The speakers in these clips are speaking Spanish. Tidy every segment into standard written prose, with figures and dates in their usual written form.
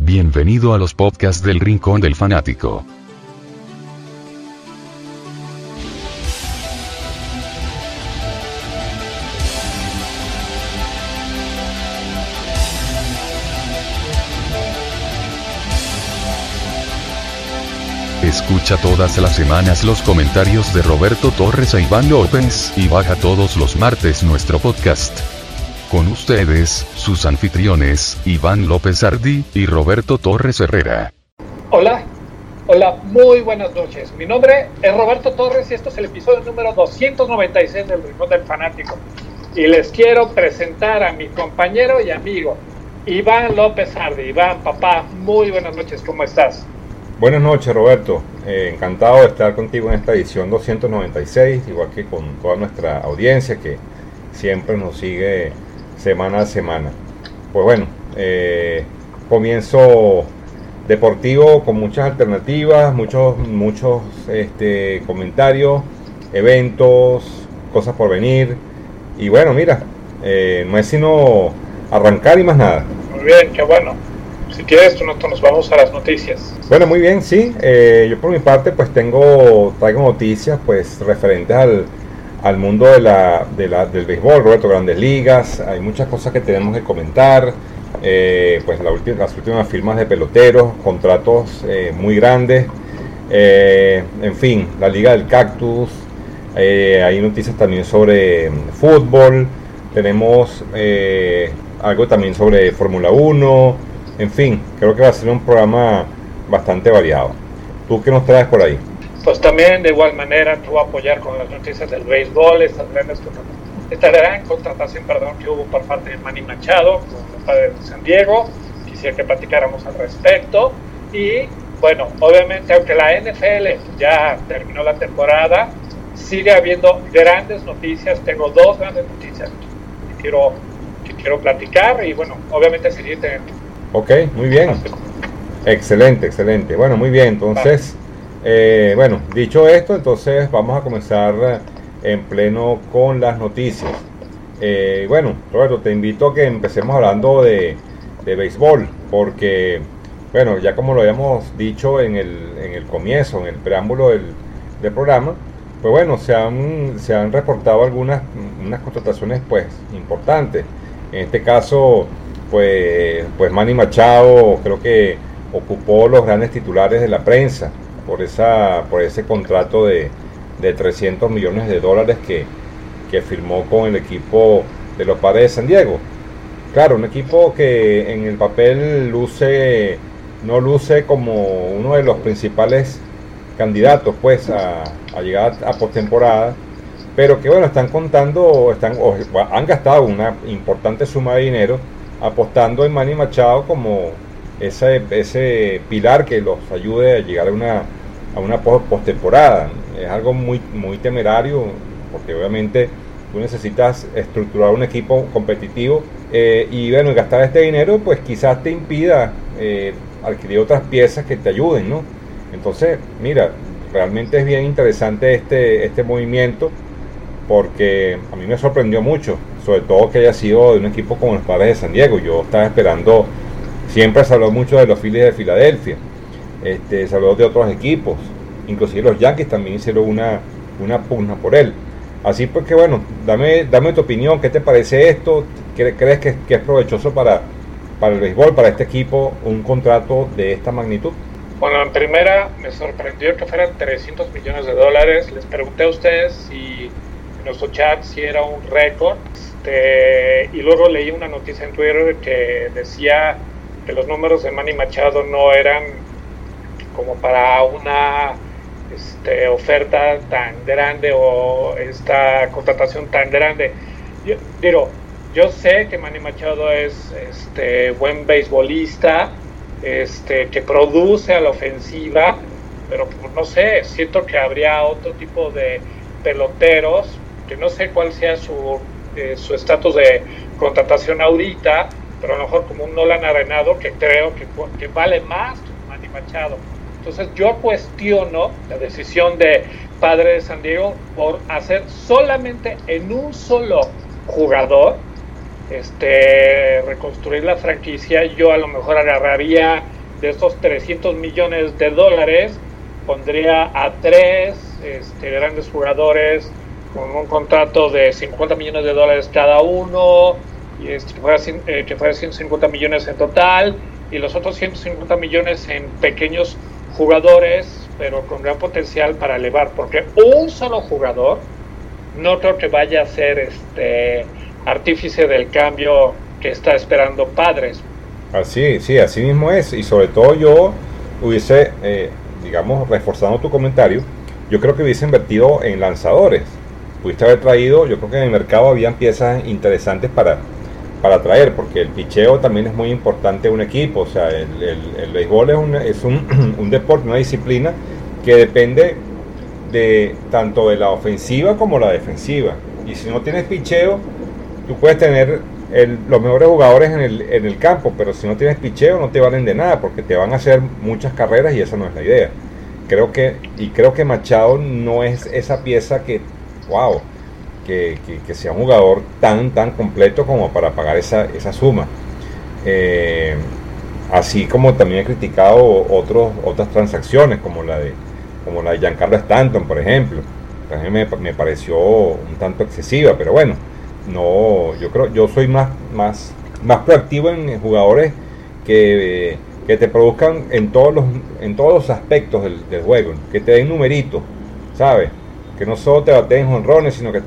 Bienvenido a los podcasts del Rincón del Fanático. Escucha todas las semanas los comentarios de Roberto Torres e Iván López, y baja todos los martes nuestro podcast. Con ustedes, sus anfitriones, Iván López Ardi y Roberto Torres Herrera. Hola, muy buenas noches. Mi nombre es Roberto Torres y esto es el episodio número 296 del Rincón del Fanático. Y les quiero presentar a mi compañero y amigo, Iván López Ardi. Iván, papá, muy buenas noches, ¿cómo estás? Buenas noches, Roberto. Encantado de estar contigo en esta edición 296, igual que con toda nuestra audiencia que siempre nos sigue semana a semana. Pues bueno, comienzo deportivo con muchas alternativas, muchos comentarios, eventos, cosas por venir. Y bueno, mira, no es sino arrancar y más nada. Muy bien, qué bueno. Si quieres, nosotros nos vamos a las noticias. Bueno, muy bien, sí. Yo por mi parte, pues traigo noticias, pues referentes al mundo del béisbol, Roberto, Grandes Ligas. Hay muchas cosas que tenemos que comentar. Pues las últimas firmas de peloteros, contratos muy grandes. En fin, la Liga del Cactus. Hay noticias también sobre fútbol. Tenemos algo también sobre Fórmula 1. En fin, creo que va a ser un programa bastante variado. ¿Tú qué nos traes por ahí? Pues también de igual manera te voy a apoyar con las noticias del béisbol, esta gran contratación que hubo por parte de Manny Machado con el padre de San Diego. Quisiera que platicáramos al respecto. Y bueno, obviamente aunque la NFL ya terminó la temporada, sigue habiendo grandes noticias. Tengo dos grandes noticias que quiero platicar y bueno, obviamente seguir teniendo. Ok, muy bien. Excelente. Bueno, muy bien. Entonces, bueno, dicho esto, entonces vamos a comenzar en pleno con las noticias. Bueno, Roberto, te invito a que empecemos hablando de béisbol, porque, bueno, ya como lo habíamos dicho en el comienzo, en el preámbulo del programa, pues bueno, se han reportado unas contrataciones pues importantes. En este caso, pues Manny Machado creo que ocupó los grandes titulares de la prensa por ese contrato de $300 millones que firmó con el equipo de los Padres de San Diego. Claro, un equipo que en el papel no luce como uno de los principales candidatos pues a llegar a postemporada, pero que bueno, han gastado una importante suma de dinero apostando en Manny Machado como ese pilar que los ayude a llegar a una postemporada. Es algo muy, muy temerario, porque obviamente tú necesitas estructurar un equipo competitivo y bueno, gastar este dinero pues quizás te impida adquirir otras piezas que te ayuden, ¿no? Entonces, mira, realmente es bien interesante este movimiento, porque a mí me sorprendió mucho, sobre todo que haya sido de un equipo como los Padres de San Diego. Yo estaba esperando, siempre se habló mucho de los Phillies de Filadelfia, se habló de otros equipos, inclusive los Yankees también hicieron una pugna por él. Así pues que bueno, dame tu opinión, ¿qué te parece esto? ¿Crees que es provechoso para el béisbol, para este equipo, un contrato de esta magnitud? Bueno, en primera me sorprendió que fueran $300 millones. Les pregunté a ustedes si en nuestro chat si era un récord, y luego leí una noticia en Twitter que decía que los números de Manny Machado no eran como para una oferta tan grande o esta contratación tan grande. Yo sé que Manny Machado es buen beisbolista, que produce a la ofensiva, pero no sé, siento que habría otro tipo de peloteros, que no sé cuál sea su estatus de contratación ahorita, pero a lo mejor como un Nolan Arenado, que creo que vale más que Manny Machado. Entonces yo cuestiono la decisión de Padre de San Diego por hacer solamente en un solo jugador reconstruir la franquicia. Yo a lo mejor agarraría de estos 300 millones de dólares, pondría a tres grandes jugadores con un contrato de 50 millones de dólares cada uno, y que fuera 150 millones en total, y los otros 150 millones en pequeños jugadores, pero con gran potencial para elevar, porque un solo jugador no creo que vaya a ser artífice del cambio que está esperando Padres. Así, sí, así mismo es, y sobre todo yo hubiese, digamos, reforzando tu comentario, yo creo que hubiese invertido en lanzadores. Pudiste haber traído, yo creo que en el mercado habían piezas interesantes para traer, porque el picheo también es muy importante en un equipo. O sea, el béisbol es un deporte, una disciplina que depende de tanto de la ofensiva como la defensiva, y si no tienes picheo, tú puedes tener los mejores jugadores en el campo, pero si no tienes picheo no te valen de nada, porque te van a hacer muchas carreras y esa no es la idea. Creo que Machado no es esa pieza que sea un jugador tan completo como para pagar esa suma. Así como también he criticado otras transacciones como la de Giancarlo Stanton, por ejemplo. También me pareció un tanto excesiva, pero bueno, yo soy más proactivo en jugadores que te produzcan en todos los aspectos del juego, que te den numeritos, ¿sabes? Que no solo te bateen jonrones, sino que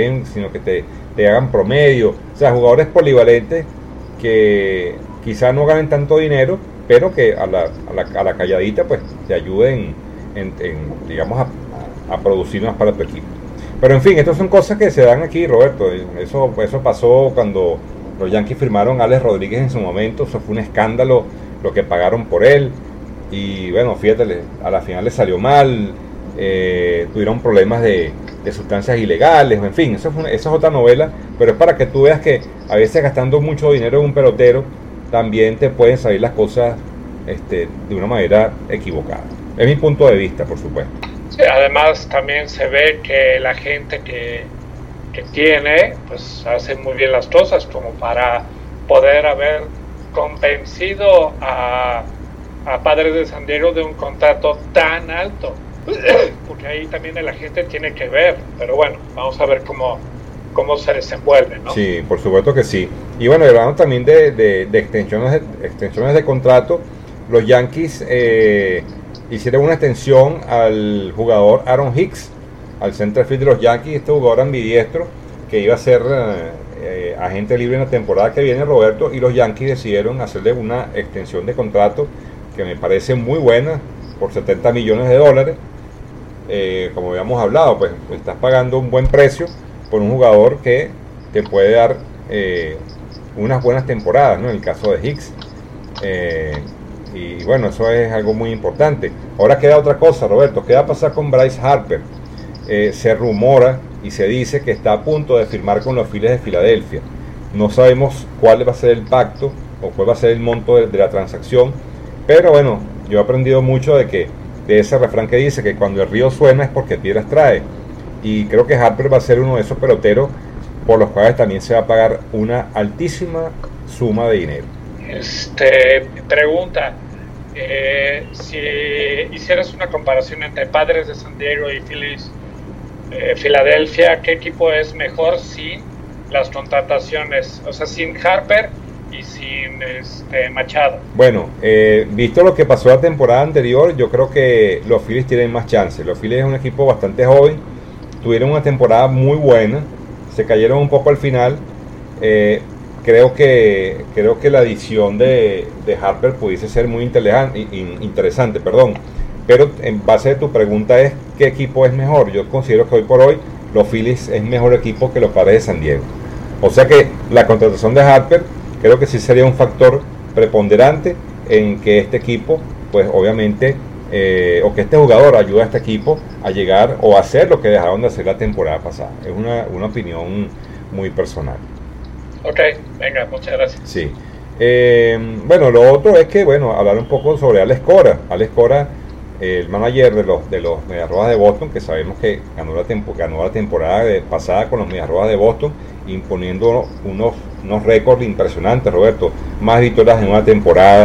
te hagan promedio. O sea, jugadores polivalentes que quizás no ganen tanto dinero, pero que a la calladita pues te ayuden digamos a producir más para tu equipo. Pero en fin, estas son cosas que se dan aquí, Roberto. Eso pasó cuando los Yankees firmaron a Alex Rodríguez en su momento. Eso fue un escándalo lo que pagaron por él, y bueno, fíjate, a la final le salió mal. Tuvieron problemas de sustancias ilegales, en fin, esa es otra novela, pero es para que tú veas que a veces gastando mucho dinero en un pelotero también te pueden salir las cosas de una manera equivocada. Es mi punto de vista, por supuesto. Sí, además también se ve que la gente que tiene, pues hace muy bien las cosas, como para poder haber convencido a Padres de San Diego de un contrato tan alto. Porque ahí también la gente tiene que ver, pero bueno, vamos a ver cómo se desenvuelve, ¿no? Sí, por supuesto que sí. Y bueno, hablando también de extensiones de contrato, los Yankees hicieron una extensión al jugador Aaron Hicks, al centerfield de los Yankees, este jugador ambidiestro que iba a ser agente libre en la temporada que viene, Roberto, y los Yankees decidieron hacerle una extensión de contrato que me parece muy buena, por 70 millones de dólares. Como habíamos hablado, pues estás pagando un buen precio por un jugador que te puede dar unas buenas temporadas, ¿no? En el caso de Hicks. Y bueno, eso es algo muy importante. Ahora queda otra cosa, Roberto. ¿Qué va a pasar con Bryce Harper? Se rumora y se dice que está a punto de firmar con los Phillies de Filadelfia. No sabemos cuál va a ser el pacto o cuál va a ser el monto de la transacción, pero bueno, yo he aprendido mucho de ese refrán que dice que cuando el río suena es porque piedras trae, y creo que Harper va a ser uno de esos peloteros por los cuales también se va a pagar una altísima suma de dinero. Pregunta, si hicieras una comparación entre Padres de San Diego y Phillies, Filadelfia, ¿qué equipo es mejor sin las contrataciones? O sea, sin Harper y sin Machado. Bueno, visto lo que pasó la temporada anterior, yo creo que los Phillies tienen más chances. Los Phillies es un equipo bastante joven, tuvieron una temporada muy buena, se cayeron un poco al final. Creo que la adición de Harper pudiese ser muy interesante, pero en base a tu pregunta es ¿qué equipo es mejor? Yo considero que hoy por hoy los Phillies es mejor equipo que los Padres de San Diego. O sea que la contratación de Harper creo que sí sería un factor preponderante en que este equipo, pues obviamente, o que este jugador ayude a este equipo a llegar o a hacer lo que dejaron de hacer la temporada pasada. Es una opinión muy personal. Ok, venga, muchas gracias. Sí. Bueno, lo otro es que, hablar un poco sobre Alex Cora. Alex Cora, el manager de los Mediarrojas de Boston, que sabemos que ganó la temporada pasada con los Mediarrojas de Boston, imponiendo unos récords impresionantes, Roberto. Más victorias en una temporada,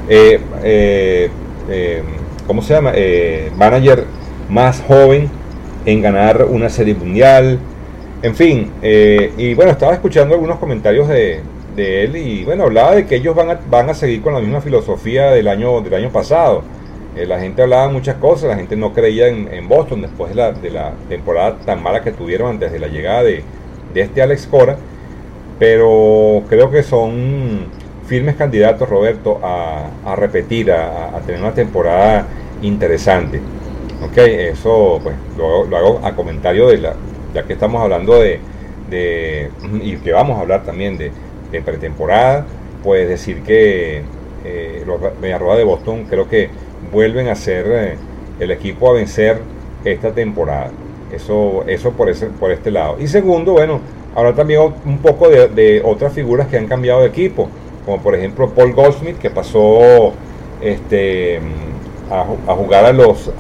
¿cómo se llama? Manager más joven en ganar una serie mundial. En fin, y bueno, estaba escuchando algunos comentarios de él y bueno, hablaba de que ellos van a seguir con la misma filosofía del año pasado. La gente hablaba muchas cosas, la gente no creía en Boston después de la temporada tan mala que tuvieron antes de la llegada de este Alex Cora, pero creo que son firmes candidatos, Roberto, a repetir, a tener una temporada interesante. Ok, eso pues lo hago a comentario ya que estamos hablando y que vamos a hablar también de pretemporada, pues decir que los Medias Rojas de Boston creo que vuelven a ser el equipo a vencer esta temporada. Eso por este lado. Y segundo, bueno, ahora también un poco de otras figuras que han cambiado de equipo, como por ejemplo Paul Goldschmidt, que pasó a jugar a los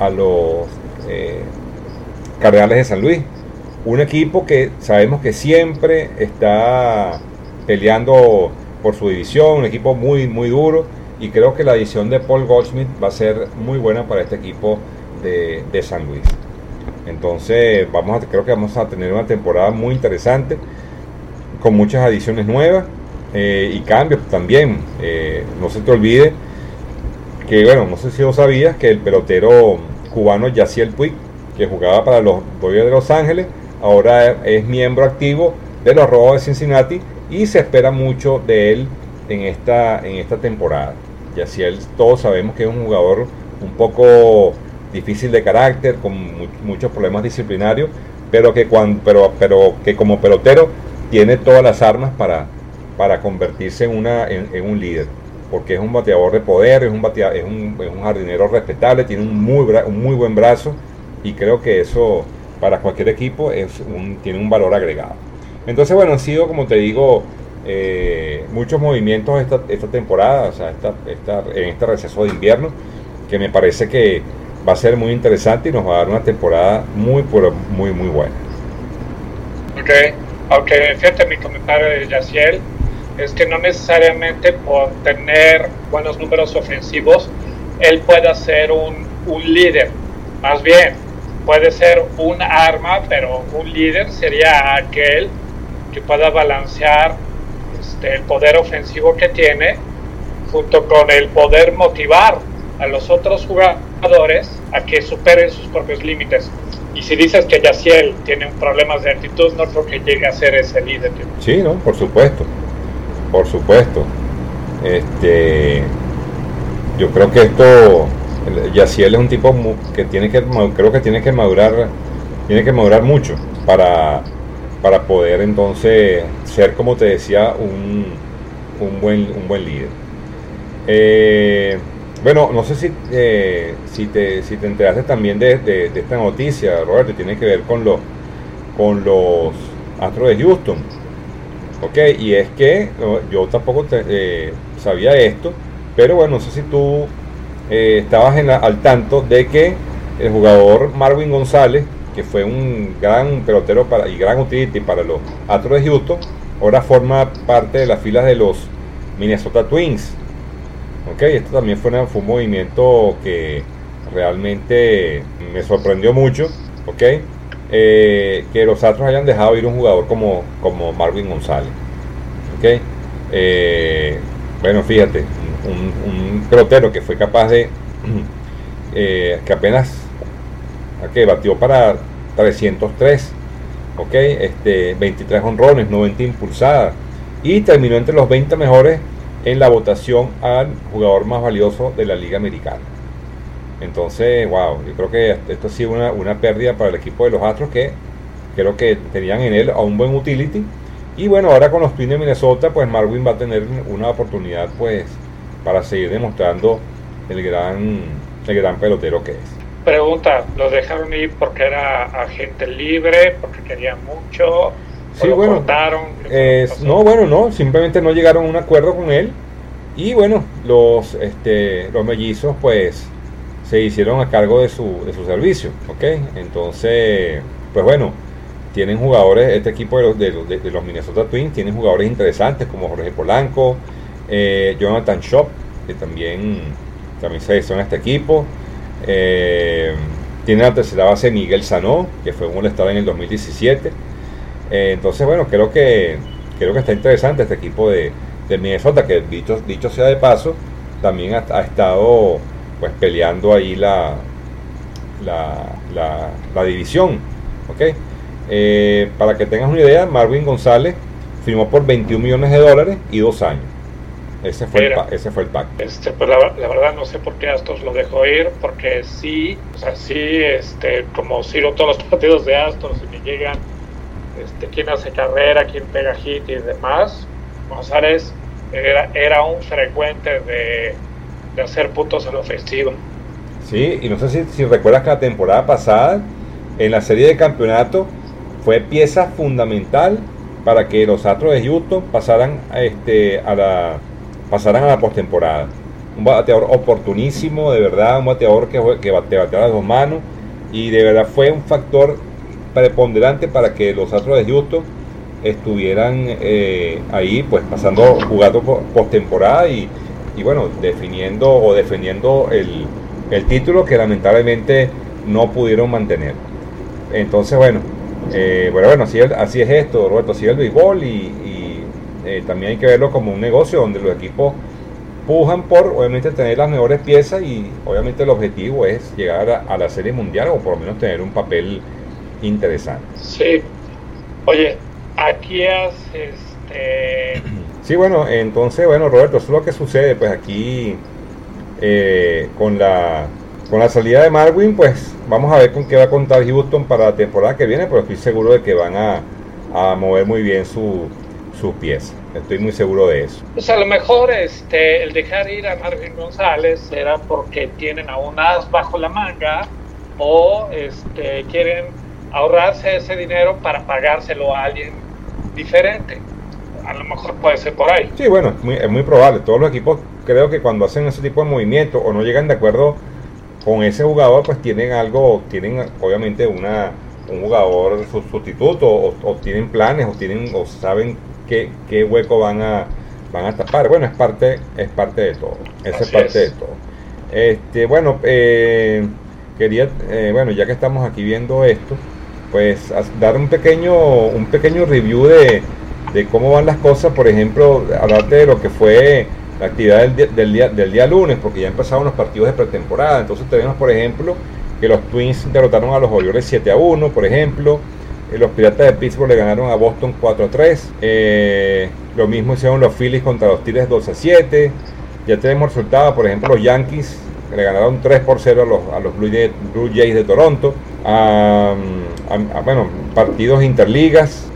Cardenales de San Luis, un equipo que sabemos que siempre está peleando por su división, un equipo muy muy duro, y creo que la adición de Paul Goldschmidt va a ser muy buena para este equipo de San Luis. Entonces creo que vamos a tener una temporada muy interesante, con muchas adiciones nuevas y cambios también. No se te olvide que, bueno, no sé si lo sabías, que el pelotero cubano Yasiel Puig, que jugaba para los Dodgers de Los Ángeles, ahora es miembro activo de los Rojos de Cincinnati y se espera mucho de él en esta temporada. Yasiel, todos sabemos que es un jugador un poco difícil de carácter, con muchos problemas disciplinarios, pero que como pelotero tiene todas las armas para convertirse en un líder, porque es un bateador de poder, es un jardinero respetable, tiene un muy buen brazo, y creo que eso para cualquier equipo tiene un valor agregado. Entonces, bueno, han sido, como te digo, muchos movimientos esta temporada, o sea, en este receso de invierno, que me parece que va a ser muy interesante y nos va a dar una temporada muy buena. Ok, aunque fíjate, mi comentario de Yasiel es que no necesariamente por tener buenos números ofensivos él pueda ser un líder, más bien puede ser un arma, pero un líder sería aquel que pueda balancear el poder ofensivo que tiene junto con el poder motivar a los otros jugadores a que superen sus propios límites. Y si dices que Yasiel tiene problemas de actitud, no creo que llegue a ser ese líder. Sí, no, por supuesto. Yo creo que Yasiel es un tipo que creo que tiene que madurar mucho para poder entonces ser, como te decía, un buen líder. Bueno, no sé si te enteraste también de esta noticia, Roberto, tiene que ver con los Astros de Houston. Ok, y es que yo tampoco sabía esto, pero bueno, no sé si tú estabas al tanto de que el jugador Marwin González, que fue un gran pelotero y gran utility para los Astros de Houston, ahora forma parte de las filas de los Minnesota Twins. Ok, esto también fue un movimiento que realmente me sorprendió mucho. Ok, que los Astros hayan dejado ir un jugador como Marwin González. Ok, bueno, fíjate, un pelotero que fue capaz de que apenas batió para 303, ok, 23 jonrones, 90 impulsadas, y terminó entre los 20 mejores en la votación al jugador más valioso de la Liga Americana. Entonces, wow, yo creo que esto ha sido una pérdida para el equipo de los Astros, que creo que tenían en él a un buen utility. Y bueno, ahora con los Twins de Minnesota, pues Marwin va a tener una oportunidad, pues, para seguir demostrando el gran pelotero que es. Pregunta, ¿los dejaron ir porque era agente libre, porque querían mucho? Sí, bueno, cortaron? No, simplemente no llegaron a un acuerdo con él. Y bueno, los mellizos, pues, se hicieron a cargo de su servicio, ¿ok? Entonces, pues bueno, tienen jugadores, este equipo de los Minnesota Twins tienen jugadores interesantes como Jorge Polanco, Jonathan Schoop, que también selecciona este equipo. Tiene la tercera base Miguel Sanó, que fue un All-Star en el 2017. Entonces, bueno, creo que está interesante este equipo de Minnesota, que dicho sea de paso, también ha estado pues peleando ahí la división. ¿Okay? Para que tengas una idea, Marwin González firmó por $21 millones y 2 años. Ese fue el pacto. Pues la verdad no sé por qué Astros lo dejó ir, porque sí, como sigo todos los partidos de Astros y me llegan quién hace carrera, quién pega hit y demás, González era un frecuente de hacer puntos en la ofensiva. Sí, y no sé si recuerdas que la temporada pasada, en la serie de campeonato, fue pieza fundamental para que los Astros de Houston pasaran a la postemporada. Un bateador oportunísimo, de verdad, un bateador que bateaba las dos manos, y de verdad fue un factor preponderante para que los Astros de Houston estuvieran ahí, pues jugando postemporada y bueno, defendiendo el título que lamentablemente no pudieron mantener. Entonces, bueno, así es esto, Roberto, así es el béisbol, y también hay que verlo como un negocio donde los equipos pujan por, obviamente, tener las mejores piezas, y obviamente el objetivo es llegar a la Serie Mundial, o por lo menos tener un papel interesante. Sí. Oye, aquí Sí, bueno, entonces, Roberto, eso es lo que sucede, pues aquí con la salida de Marwin, pues vamos a ver con qué va a contar Houston para la temporada que viene, pero estoy seguro de que van a mover muy bien sus piezas. Estoy muy seguro de eso. Pues a lo mejor el dejar ir a Marwin González era porque tienen a un as bajo la manga, o quieren ahorrarse ese dinero para pagárselo a alguien diferente. A lo mejor puede ser por ahí. Sí, bueno, es muy probable. Todos los equipos, creo que cuando hacen ese tipo de movimientos o no llegan de acuerdo con ese jugador, pues tienen obviamente un jugador sustituto, o tienen planes, o saben qué hueco van a tapar. Bueno, es parte de todo. Eso es parte de todo. Quería, ya que estamos aquí viendo esto, pues dar un pequeño review de cómo van las cosas. Por ejemplo, hablarte de lo que fue la actividad del día lunes, porque ya empezaron los partidos de pretemporada. Entonces tenemos, por ejemplo, que los Twins derrotaron a los Orioles 7-1, por ejemplo. Los Piratas de Pittsburgh le ganaron a Boston 4-3. Lo mismo hicieron los Phillies contra los Tigres 2-7. Ya tenemos resultados, por ejemplo, los Yankees le ganaron 3-0 a los Blue Jays de Toronto. Partidos interligas.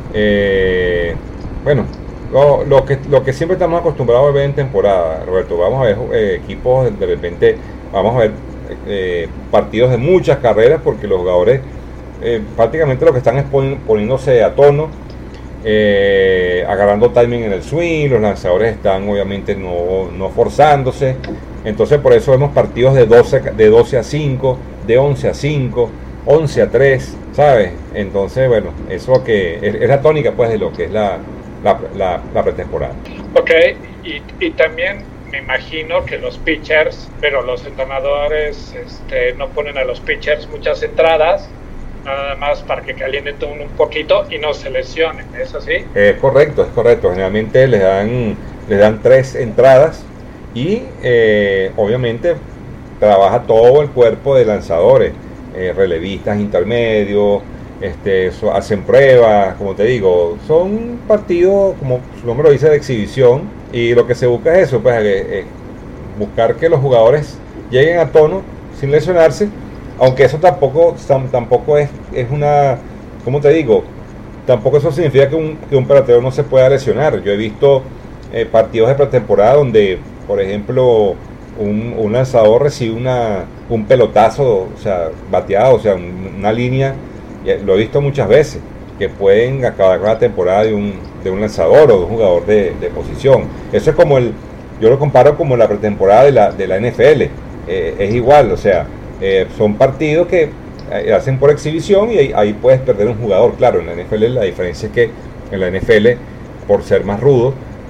Lo que siempre estamos acostumbrados a ver en temporada, Roberto. Vamos a ver equipos, de repente vamos a ver partidos de muchas carreras, porque los jugadores prácticamente lo que están es poniéndose a tono, agarrando timing en el swing. Los lanzadores están obviamente no forzándose. Entonces por eso vemos partidos de 12-5, de 11-5, 11-3, ¿sabes? Entonces, bueno, eso que es la tónica, pues, de lo que es la pretemporada. Ok, y también me imagino que los pitchers, pero los entrenadores no ponen a los pitchers muchas entradas, nada más para que calienten un poquito y no se lesionen, ¿es así? Es correcto. Generalmente les dan 3 entradas, y obviamente trabaja todo el cuerpo de lanzadores, relevistas intermedios, hacen pruebas, como te digo, son partidos, como su nombre lo dice, de exhibición, y lo que se busca es eso, pues buscar que los jugadores lleguen a tono sin lesionarse, aunque eso tampoco es una, ¿cómo te digo? Tampoco eso significa que un pelotero no se pueda lesionar. Yo he visto partidos de pretemporada donde, por ejemplo, un lanzador recibe un pelotazo, o sea, bateado, o sea, una línea. Lo he visto muchas veces, que pueden acabar con la temporada de un lanzador o de un jugador de posición. Eso es como yo lo comparo como la pretemporada de la NFL. Es igual, o sea, son partidos que hacen por exhibición, y ahí puedes perder un jugador. Claro, en la NFL la diferencia es que en la NFL, por ser más rudo,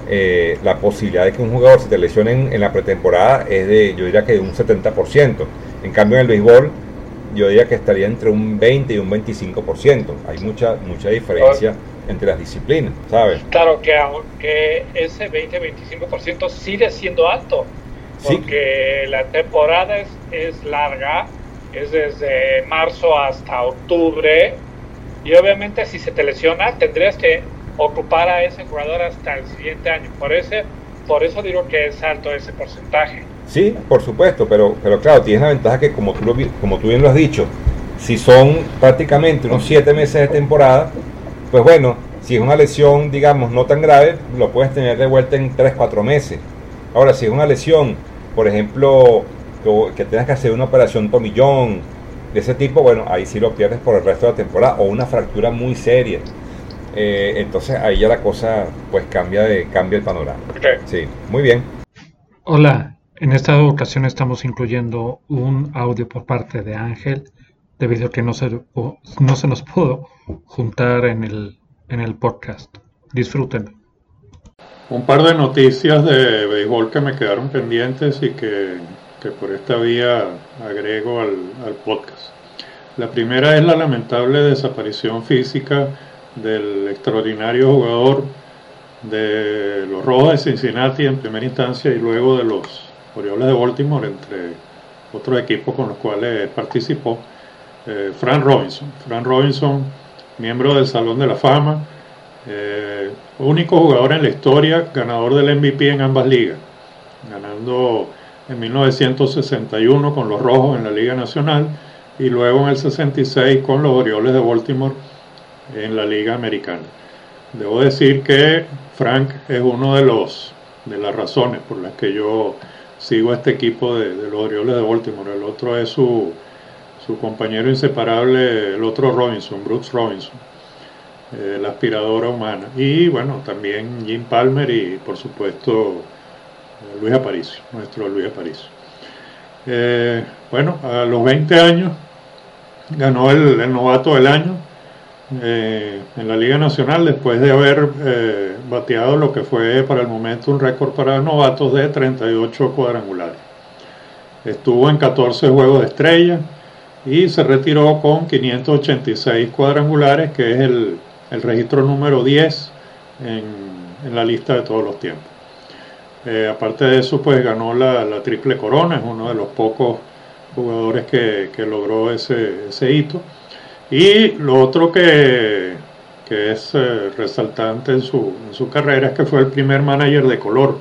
la posibilidad de que un jugador se te lesione en la pretemporada es de, yo diría que de un 70%. En cambio en el béisbol yo diría que estaría entre un 20 y un 25%. Hay mucha diferencia entre las disciplinas, ¿sabes? Claro que aunque ese 20-25% sigue siendo alto, porque sí, la temporada es larga, es desde marzo hasta octubre, y obviamente si se te lesiona tendrías que ocupar a ese jugador hasta el siguiente año. Por eso digo que es alto ese porcentaje. Sí, por supuesto, pero claro, tienes la ventaja que como tú bien lo has dicho, si son prácticamente unos 7 meses de temporada, pues bueno, si es una lesión, digamos, no tan grave, lo puedes tener de vuelta en 3-4 meses. Ahora, si es una lesión, por ejemplo, que tengas que hacer una operación tomillón, de ese tipo, bueno, ahí sí lo pierdes por el resto de la temporada, o una fractura muy seria. Entonces ahí ya la cosa pues cambia el panorama. Okay. Sí, muy bien. Hola, en esta ocasión estamos incluyendo un audio por parte de Ángel, debido a que no se nos pudo juntar en el podcast. Disfrútenlo. Un par de noticias de béisbol que me quedaron pendientes y que por esta vía agrego al podcast. La primera es la lamentable desaparición física del extraordinario jugador de los Rojos de Cincinnati en primera instancia y luego de los Orioles de Baltimore, entre otros equipos con los cuales participó, Frank Robinson. Frank Robinson, miembro del Salón de la Fama, único jugador en la historia ganador del MVP en ambas ligas, ganando en 1961 con los Rojos en la Liga Nacional y luego en el 66 con los Orioles de Baltimore en la Liga Americana. Debo decir que Frank es uno de las razones por las que yo sigo a este equipo de los Orioles de Baltimore. El otro es su compañero inseparable, el otro Robinson, Brooks Robinson, la aspiradora humana. Y bueno, también Jim Palmer y por supuesto Luis Aparicio, nuestro Luis Aparicio. Bueno, a los 20 años ganó el novato del año en la Liga Nacional, después de haber bateado lo que fue para el momento un récord para novatos de 38 cuadrangulares. Estuvo en 14 juegos de estrella y se retiró con 586 cuadrangulares, que es el registro número 10 en la lista de todos los tiempos. Aparte de eso, pues ganó la triple corona, es uno de los pocos jugadores que logró ese hito. Y lo otro que es resaltante en su carrera es que fue el primer manager de color.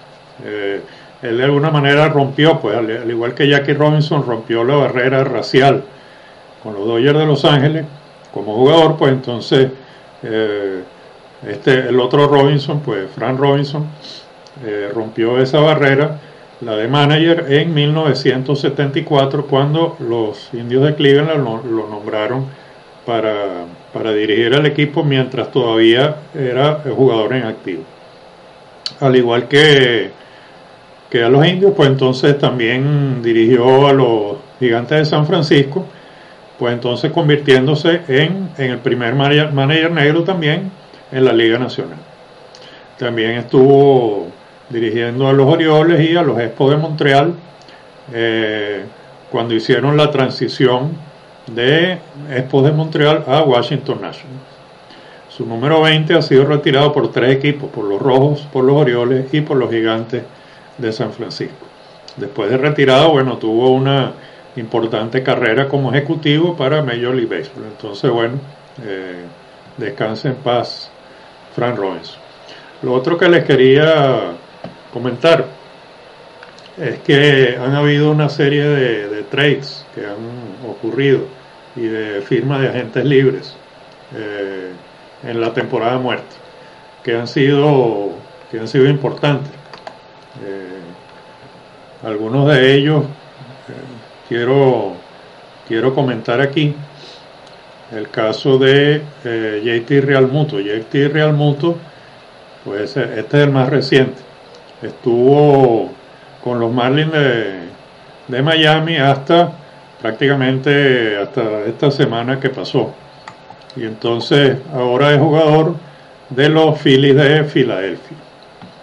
Él de alguna manera rompió, pues al igual que Jackie Robinson, rompió la barrera racial con los Dodgers de Los Ángeles como jugador. Pues entonces el otro Robinson, pues Frank Robinson, rompió esa barrera, la de manager, en 1974, cuando los Indios de Cleveland lo nombraron para dirigir al equipo mientras todavía era jugador en activo. Al igual que a los Indios, pues entonces también dirigió a los Gigantes de San Francisco, pues entonces convirtiéndose en el primer manager negro también en la Liga Nacional. También estuvo dirigiendo a los Orioles y a los Expos de Montreal cuando hicieron la transición de Expos de Montreal a Washington Nationals. Su número 20 ha sido retirado por 3 equipos, por los Rojos, por los Orioles y por los Gigantes de San Francisco. Después de retirado, bueno, tuvo una importante carrera como ejecutivo para Major League Baseball. Entonces, bueno, descanse en paz Frank Robinson. Lo otro que les quería comentar es que han habido una serie de trades que han ocurrido y de firmas de agentes libres en la temporada muerta que han sido importantes. Algunos de ellos quiero comentar aquí. El caso de JT Realmuto. JT Realmuto, pues este es el más reciente. Estuvo con los Marlins de Miami prácticamente hasta esta semana que pasó. Y entonces ahora es jugador de los Phillies de Filadelfia.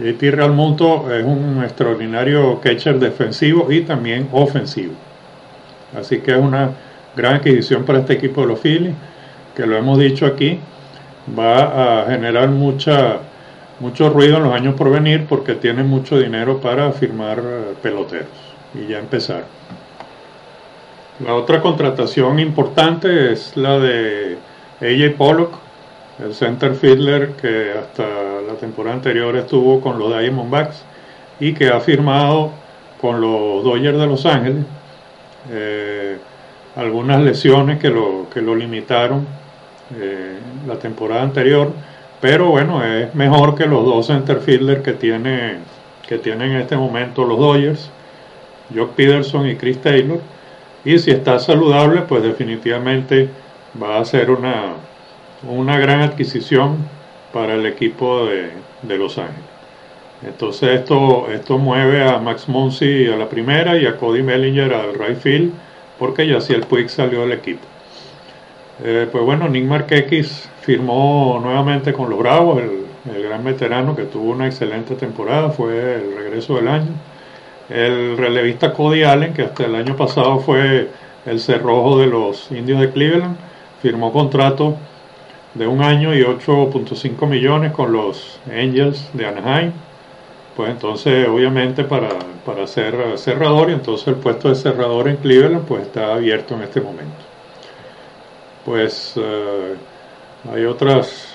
JT Realmuto es un extraordinario catcher defensivo y también ofensivo. Así que es una gran adquisición para este equipo de los Phillies, que lo hemos dicho aquí, va a generar mucho ruido en los años por venir porque tiene mucho dinero para firmar peloteros. Y ya empezar. La otra contratación importante es la de AJ Pollock, el center fielder que hasta la temporada anterior estuvo con los Diamondbacks y que ha firmado con los Dodgers de Los Ángeles. Algunas lesiones que lo limitaron la temporada anterior, pero bueno, es mejor que los dos center fielders que tienen en este momento los Dodgers, Jock Peterson y Chris Taylor. Y si está saludable, pues definitivamente va a ser una gran adquisición para el equipo de Los Ángeles. Entonces esto mueve a Max Muncy a la primera y a Cody Bellinger al right field, porque Yasiel Puig salió del equipo. Pues bueno, Nick Markakis firmó nuevamente con los Bravos, el gran veterano que tuvo una excelente temporada, fue el regreso del año. El relevista Cody Allen, que hasta el año pasado fue el cerrojo de los Indios de Cleveland, firmó contrato de 1 año y 8.5 millones con los Angels de Anaheim. Pues entonces obviamente para ser cerrador, y entonces el puesto de cerrador en Cleveland pues está abierto en este momento. Pues hay otros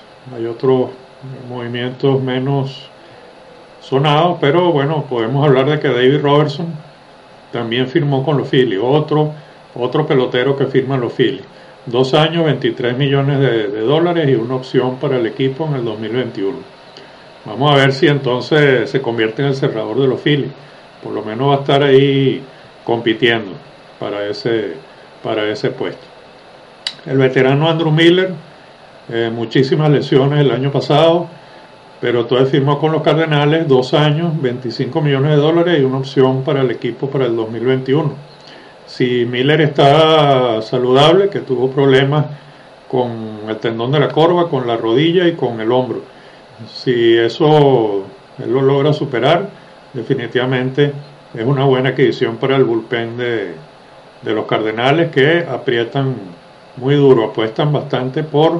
movimientos menos sonados, pero bueno, podemos hablar de que David Robertson también firmó con los Phillies, otro pelotero que firma en los Phillies. 2 años, 23 millones de dólares y una opción para el equipo en el 2021. Vamos a ver si entonces se convierte en el cerrador de los Phillies. Por lo menos va a estar ahí compitiendo para ese puesto. El veterano Andrew Miller, muchísimas lesiones el año pasado, pero todavía firmó con los Cardenales 2 años, 25 millones de dólares y una opción para el equipo para el 2021. Si Miller está saludable, que tuvo problemas con el tendón de la corva, con la rodilla y con el hombro, si eso él lo logra superar, definitivamente es una buena adquisición para el bullpen de los Cardenales, que aprietan muy duro, apuestan bastante por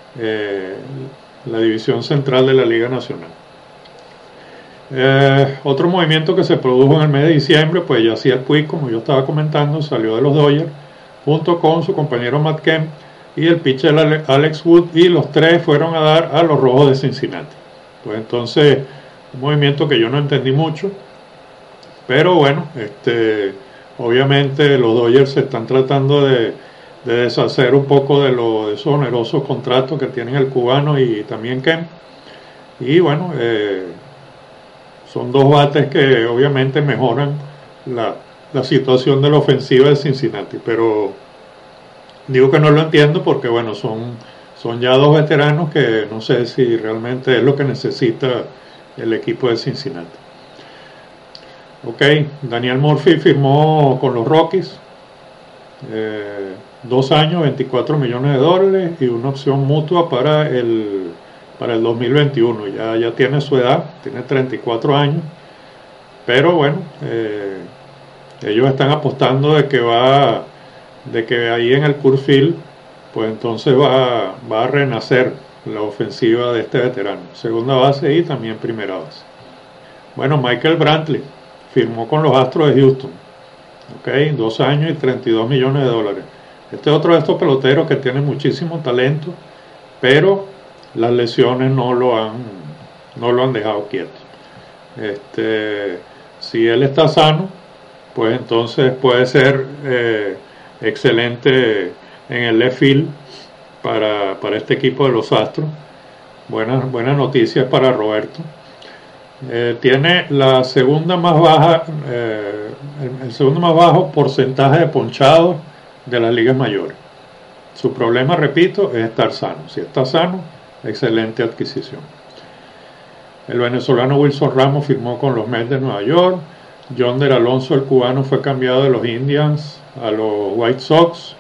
la división central de la Liga Nacional. Otro movimiento que se produjo en el mes de diciembre, pues Yasiel Puig, como yo estaba comentando, salió de los Dodgers junto con su compañero Matt Kemp y el pitcher Alex Wood, y los tres fueron a dar a los Rojos de Cincinnati. Pues entonces, un movimiento que yo no entendí mucho, pero bueno, obviamente los Dodgers se están tratando de deshacer un poco de esos onerosos contratos que tienen el cubano y también Kemp, y bueno, son dos bates que obviamente mejoran la situación de la ofensiva de Cincinnati, pero digo que no lo entiendo porque bueno, son ya dos veteranos que no sé si realmente es lo que necesita el equipo de Cincinnati. Ok, Daniel Murphy firmó con los Rockies, 2 años, 24 millones de dólares y una opción mutua para el 2021. Ya tiene su edad, tiene 34 años, pero bueno, ellos están apostando de que ahí en el Coors Field, pues entonces va a renacer la ofensiva de este veterano, segunda base y también primera base. Bueno, Michael Brantley firmó con los Astros de Houston, 2 años y 32 millones de dólares. Este es otro de estos peloteros que tiene muchísimo talento, pero las lesiones no lo han dejado quieto. Si él está sano, pues entonces puede ser excelente en el left field para este equipo de los Astros. Buenas noticias para Roberto. Tiene la segunda más baja, el segundo más bajo porcentaje de ponchados de las ligas mayores. Su problema, repito, es estar sano. Si está sano, excelente adquisición. El venezolano Wilson Ramos firmó con los Mets de Nueva York. Yonder Alonso, el cubano, fue cambiado de los Indians a los White Sox,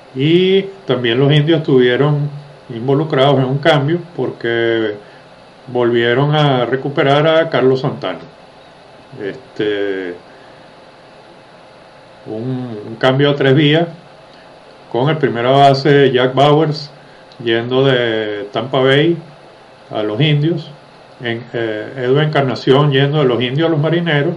y también los Indios estuvieron involucrados en un cambio porque volvieron a recuperar a Carlos Santana. Un cambio a 3 vías, con el primera base Jack Bauers yendo de Tampa Bay a los Indios, Edwin Encarnación yendo de los Indios a los Marineros,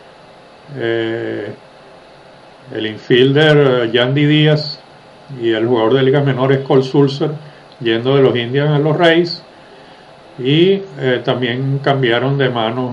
el infielder Yandy Díaz y el jugador de ligas menores Cole Sulzer yendo de los Indians a los Rays, y también cambiaron de mano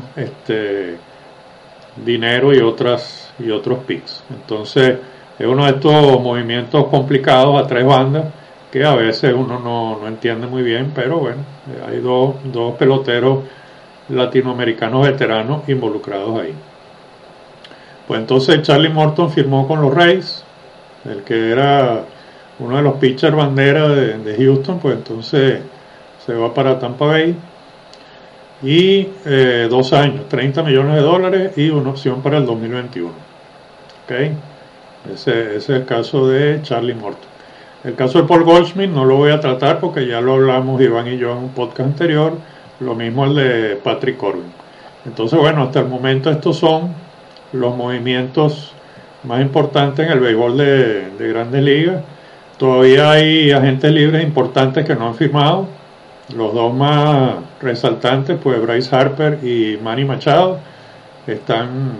dinero y otros picks. Entonces es uno de estos movimientos complicados a 3 bandas que a veces uno no entiende muy bien, pero bueno, hay dos peloteros latinoamericanos veteranos involucrados ahí. Pues entonces Charlie Morton firmó con los Rays, el que era uno de los pitchers bandera de Houston, pues entonces se va para Tampa Bay, y 2 años, $30 millones y una opción para el 2021. ¿Okay? Ese es el caso de Charlie Morton. El caso de Paul Goldschmidt no lo voy a tratar porque ya lo hablamos Iván y yo en un podcast anterior, lo mismo el de Patrick Corbin. Entonces bueno, hasta el momento estos son los movimientos más importantes en el béisbol de Grandes Ligas. Todavía hay agentes libres importantes que no han firmado. Los 2 más resaltantes, pues Bryce Harper y Manny Machado, están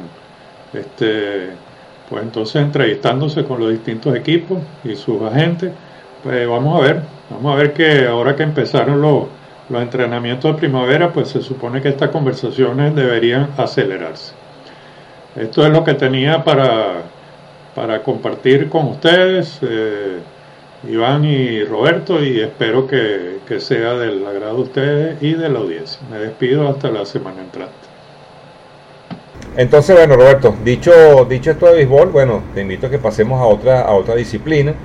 pues entonces entrevistándose con los distintos equipos y sus agentes. Pues vamos a ver que ahora que empezaron los entrenamientos de primavera, pues se supone que estas conversaciones deberían acelerarse. Esto es lo que tenía para compartir con ustedes, Iván y Roberto, y espero que sea del agrado de ustedes y de la audiencia. Me despido hasta la semana entrante. Entonces, bueno, Roberto, dicho esto de béisbol, bueno, te invito a que pasemos a otra disciplina.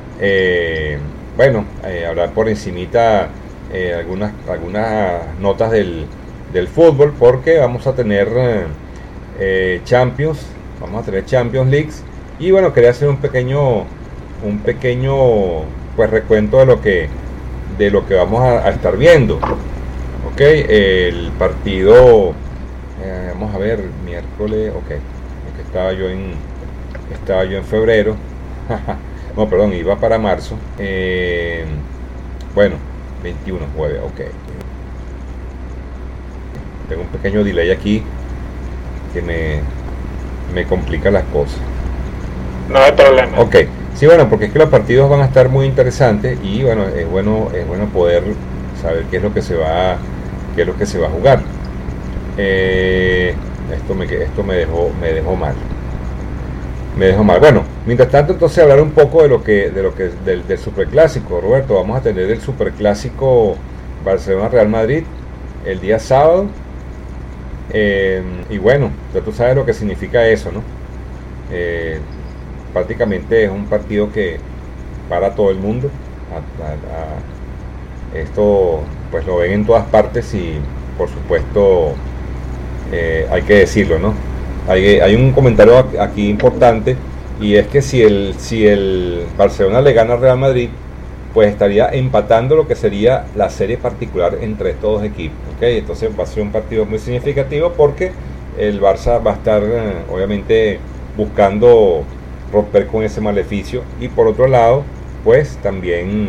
Hablar por encimita algunas notas del fútbol, porque vamos a tener Champions Leagues, y bueno, quería hacer un pequeño pues recuento de lo que vamos a estar viendo. Ok, el partido, vamos a ver, miércoles, ok, porque estaba yo en febrero, no, perdón, iba para marzo, 21 jueves, ok. Tengo un pequeño delay aquí que me complica las cosas. No hay problema. Ok, sí, bueno, porque es que los partidos van a estar muy interesantes, y bueno, es bueno poder saber qué es lo que se va a jugar. Esto me dejó mal. Bueno, mientras tanto, entonces hablar un poco del superclásico, Roberto. Vamos a tener el superclásico Barcelona-Real Madrid el día sábado, y bueno, ya tú sabes lo que significa eso, ¿no? Prácticamente es un partido que para todo el mundo. Esto pues lo ven en todas partes, y por supuesto hay que decirlo, ¿no? Hay un comentario aquí importante, y es que si el Barcelona le gana al Real Madrid, pues estaría empatando lo que sería la serie particular entre estos dos equipos, ¿okay? Entonces va a ser un partido muy significativo, porque el Barça va a estar obviamente buscando romper con ese maleficio, y por otro lado pues también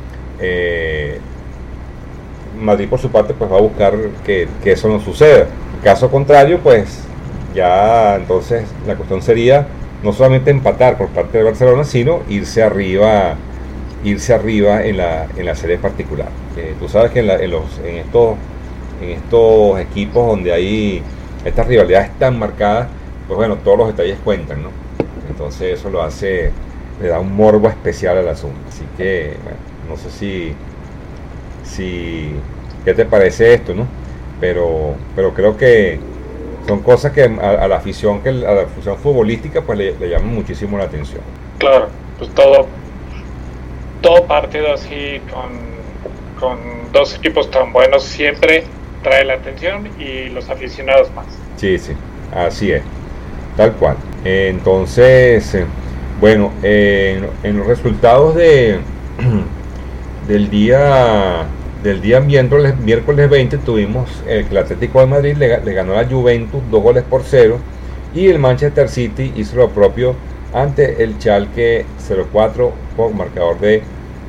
Madrid por su parte pues va a buscar que eso no suceda. En caso contrario, pues ya entonces la cuestión sería no solamente empatar por parte de Barcelona, sino irse arriba en la serie particular. Tú sabes que en estos equipos donde hay estas rivalidades tan marcadas, pues bueno, todos los detalles cuentan, ¿no? Entonces eso le da un morbo especial al asunto. Así que, bueno, no sé si ¿qué te parece esto, no? Pero creo que son cosas que a la afición futbolística pues le llaman muchísimo la atención. Claro, pues todo partido así con dos equipos tan buenos siempre trae la atención, y los aficionados más. Sí, así es, tal cual. Entonces, bueno, en los resultados del día del día miércoles 20 tuvimos que el Atlético de Madrid le ganó a la Juventus 2-0 y el Manchester City hizo lo propio ante el Schalke 04 por marcador de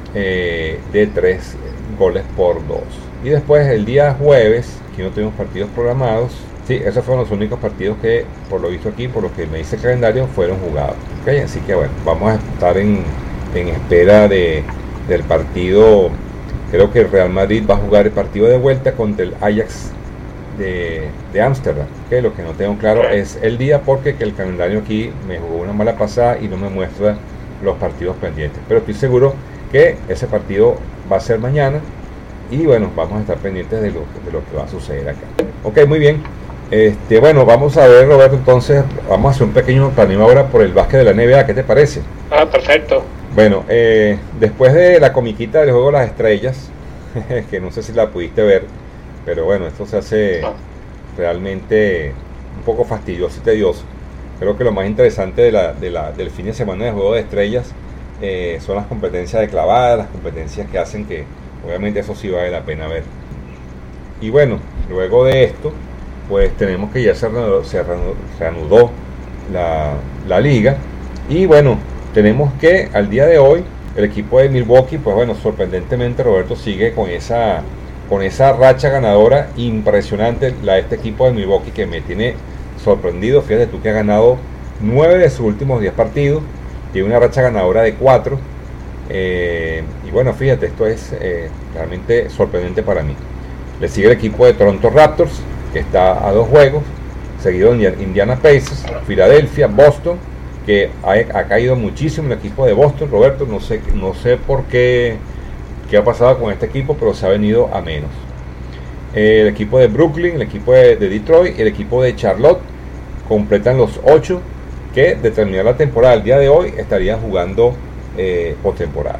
3-2. Y después el día jueves, que no tuvimos partidos programados, sí, esos fueron los únicos partidos que, por lo visto aquí, por lo que me dice el calendario, fueron jugados. ¿Okay? Así que bueno, vamos a estar en espera del partido. Creo que el Real Madrid va a jugar el partido de vuelta contra el Ajax de Ámsterdam. ¿Okay? Lo que no tengo claro es el día, porque el calendario aquí me jugó una mala pasada y no me muestra los partidos pendientes. Pero estoy seguro que ese partido va a ser mañana. Y bueno, vamos a estar pendientes de lo que va a suceder acá. Ok, muy bien. Bueno, vamos a ver, Roberto, entonces vamos a hacer un pequeño paneo ahora por el básquet de la NBA. ¿Qué te parece? Perfecto. Bueno, después de la comiquita del juego de las estrellas, que no sé si la pudiste ver, pero bueno, esto se hace realmente un poco fastidioso y tedioso. Creo que lo más interesante del fin de semana de juego de estrellas son las competencias de clavada, las competencias que hacen que obviamente eso sí vale la pena ver. Y bueno, luego de esto, pues tenemos que ya se reanudó la liga. Y bueno, tenemos que al día de hoy el equipo de Milwaukee, pues bueno, sorprendentemente Roberto sigue con esa racha ganadora impresionante. Este equipo de Milwaukee que me tiene sorprendido. Fíjate tú que ha ganado 9 de sus últimos 10 partidos, tiene una racha ganadora de 4. Y bueno, fíjate, esto es realmente sorprendente para mí. Le sigue el equipo de Toronto Raptors, que está a 2 juegos, seguido Indiana Pacers, Filadelfia, Boston, que ha caído muchísimo el equipo de Boston. Roberto, no sé por qué ha pasado con este equipo, pero se ha venido a menos. El equipo de Brooklyn, el equipo de Detroit y el equipo de Charlotte completan los 8 que, de terminar la temporada el día de hoy, estarían jugando postemporada.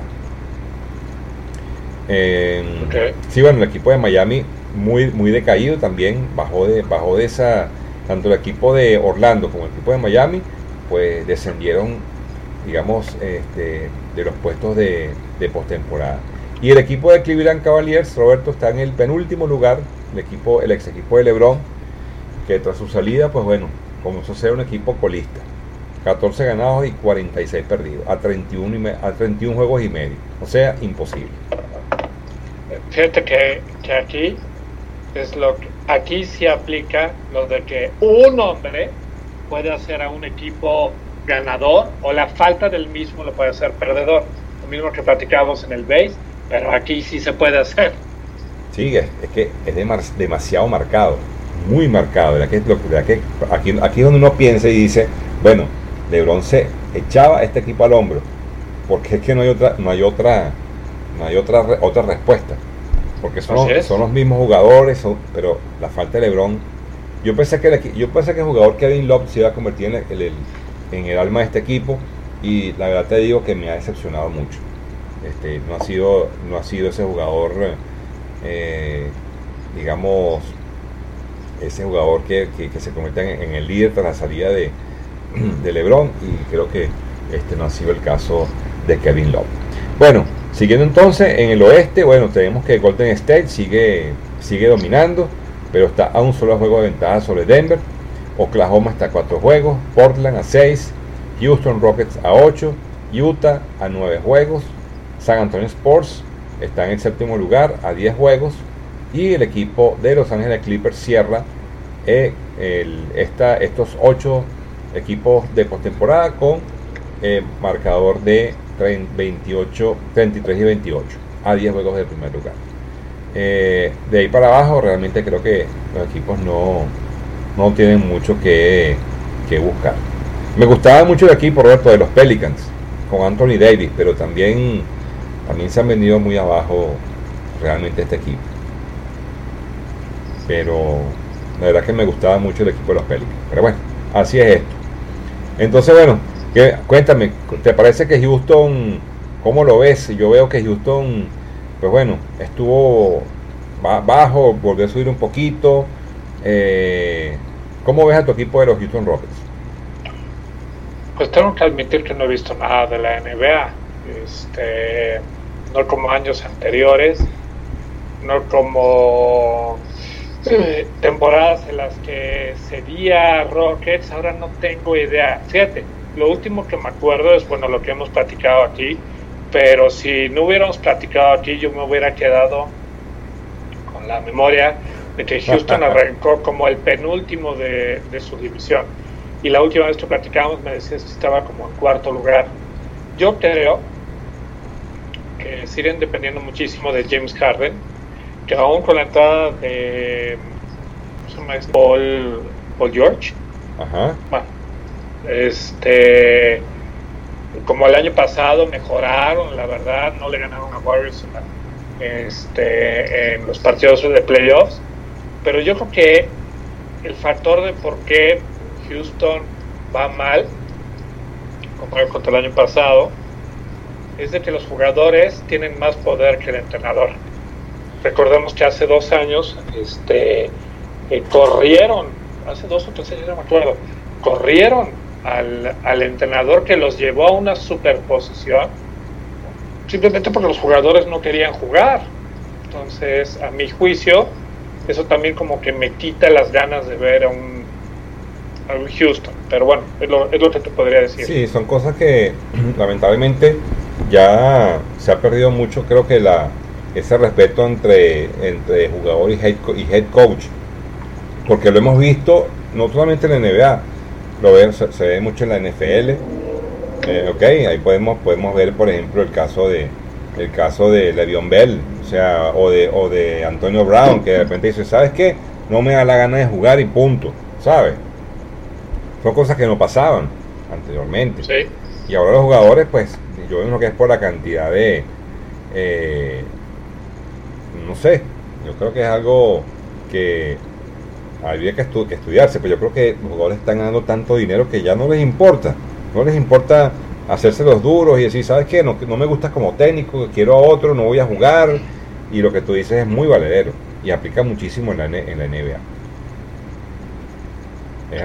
Sí, bueno, el equipo de Miami muy decaído también, bajó de esa, tanto el equipo de Orlando como el equipo de Miami, pues descendieron, digamos, de los puestos de postemporada. Y el equipo de Cleveland Cavaliers, Roberto, está en el penúltimo lugar, el ex equipo de LeBron, que tras su salida, pues bueno, comenzó a ser un equipo colista. 14 ganados y 46 perdidos, a 31 juegos y medio. O sea, imposible. Fíjate que aquí aquí se aplica lo de que un hombre puede hacer a un equipo ganador, o la falta del mismo lo puede hacer perdedor. Lo mismo que platicamos en el base, pero aquí sí se puede hacer. Sí, es que es demasiado marcado, muy marcado. Aquí es donde uno piensa y dice, bueno, LeBron se echaba este equipo al hombro, porque es que no hay otra respuesta, porque son los mismos jugadores, pero la falta de LeBron, yo pensé que el jugador Kevin Love se iba a convertir en el alma de este equipo, y la verdad te digo que me ha decepcionado mucho. No ha sido ese jugador, digamos, ese jugador que se convierte en el líder tras la salida de LeBron, y creo que no ha sido el caso de Kevin Love. Bueno, siguiendo entonces en el oeste, bueno, tenemos que Golden State sigue dominando, pero está a un solo juego de ventaja sobre Denver. Oklahoma está a 4 juegos, Portland a 6, Houston Rockets a 8, Utah a 9 juegos, San Antonio Spurs está en el séptimo lugar a 10 juegos, y el equipo de Los Ángeles Clippers cierra estos 8 equipos de postemporada con marcador de 33 y 28 a 10 juegos del primer lugar. De ahí para abajo realmente creo que los equipos no tienen mucho que buscar. Me gustaba mucho el equipo, Roberto, de los Pelicans con Anthony Davis, pero también se han venido muy abajo realmente este equipo. Pero la verdad que me gustaba mucho el equipo de los Pelicans. Pero bueno, así es esto. Entonces, bueno, cuéntame, ¿te parece que Houston, cómo lo ves? Yo veo que Houston, pues bueno, estuvo bajo, volvió a subir un poquito. ¿Cómo ves a tu equipo de los Houston Rockets? Pues tengo que admitir que no he visto nada de la NBA, no como años anteriores. no como temporadas en las que cedía Rockets. Ahora no tengo idea. Fíjate, lo último que me acuerdo es, bueno, lo que hemos platicado aquí, pero si no hubiéramos platicado aquí, yo me hubiera quedado con la memoria de que Houston arrancó como el penúltimo de su división. Y la última vez que platicábamos me decías que estaba como en cuarto lugar. Yo creo que siguen dependiendo muchísimo de James Harden, que aún con la entrada de Paul George, bueno, como el año pasado mejoraron, la verdad, no le ganaron a Warriors en los partidos de playoffs, pero yo creo que el factor de por qué Houston va mal comparado contra el año pasado es de que los jugadores tienen más poder que el entrenador. Recordemos que hace 2 años corrieron, hace 2 o 3 años no me acuerdo, corrieron al entrenador que los llevó a una superposición simplemente porque los jugadores no querían jugar. Entonces, a mi juicio, eso también como que me quita las ganas de ver a un Houston, pero bueno, es lo que te podría decir. Sí, son cosas que lamentablemente ya se ha perdido mucho, creo que ese respeto entre jugador y head coach, porque lo hemos visto no solamente en la NBA, se ve mucho en la NFL. Ahí podemos ver, por ejemplo, el caso de Le'Veon Bell, o de Antonio Brown, que de repente dice, ¿sabes qué? No me da la gana de jugar y punto, ¿sabes? Son cosas que no pasaban anteriormente. Sí. Y ahora los jugadores, pues, yo creo que es por la cantidad de no sé, yo creo que es algo que habría que estudiarse, pero yo creo que los jugadores están ganando tanto dinero que ya no les importa hacerse los duros y decir, ¿sabes qué? No me gustas como técnico, quiero a otro, no voy a jugar, y lo que tú dices es muy valedero y aplica muchísimo en la NBA. Es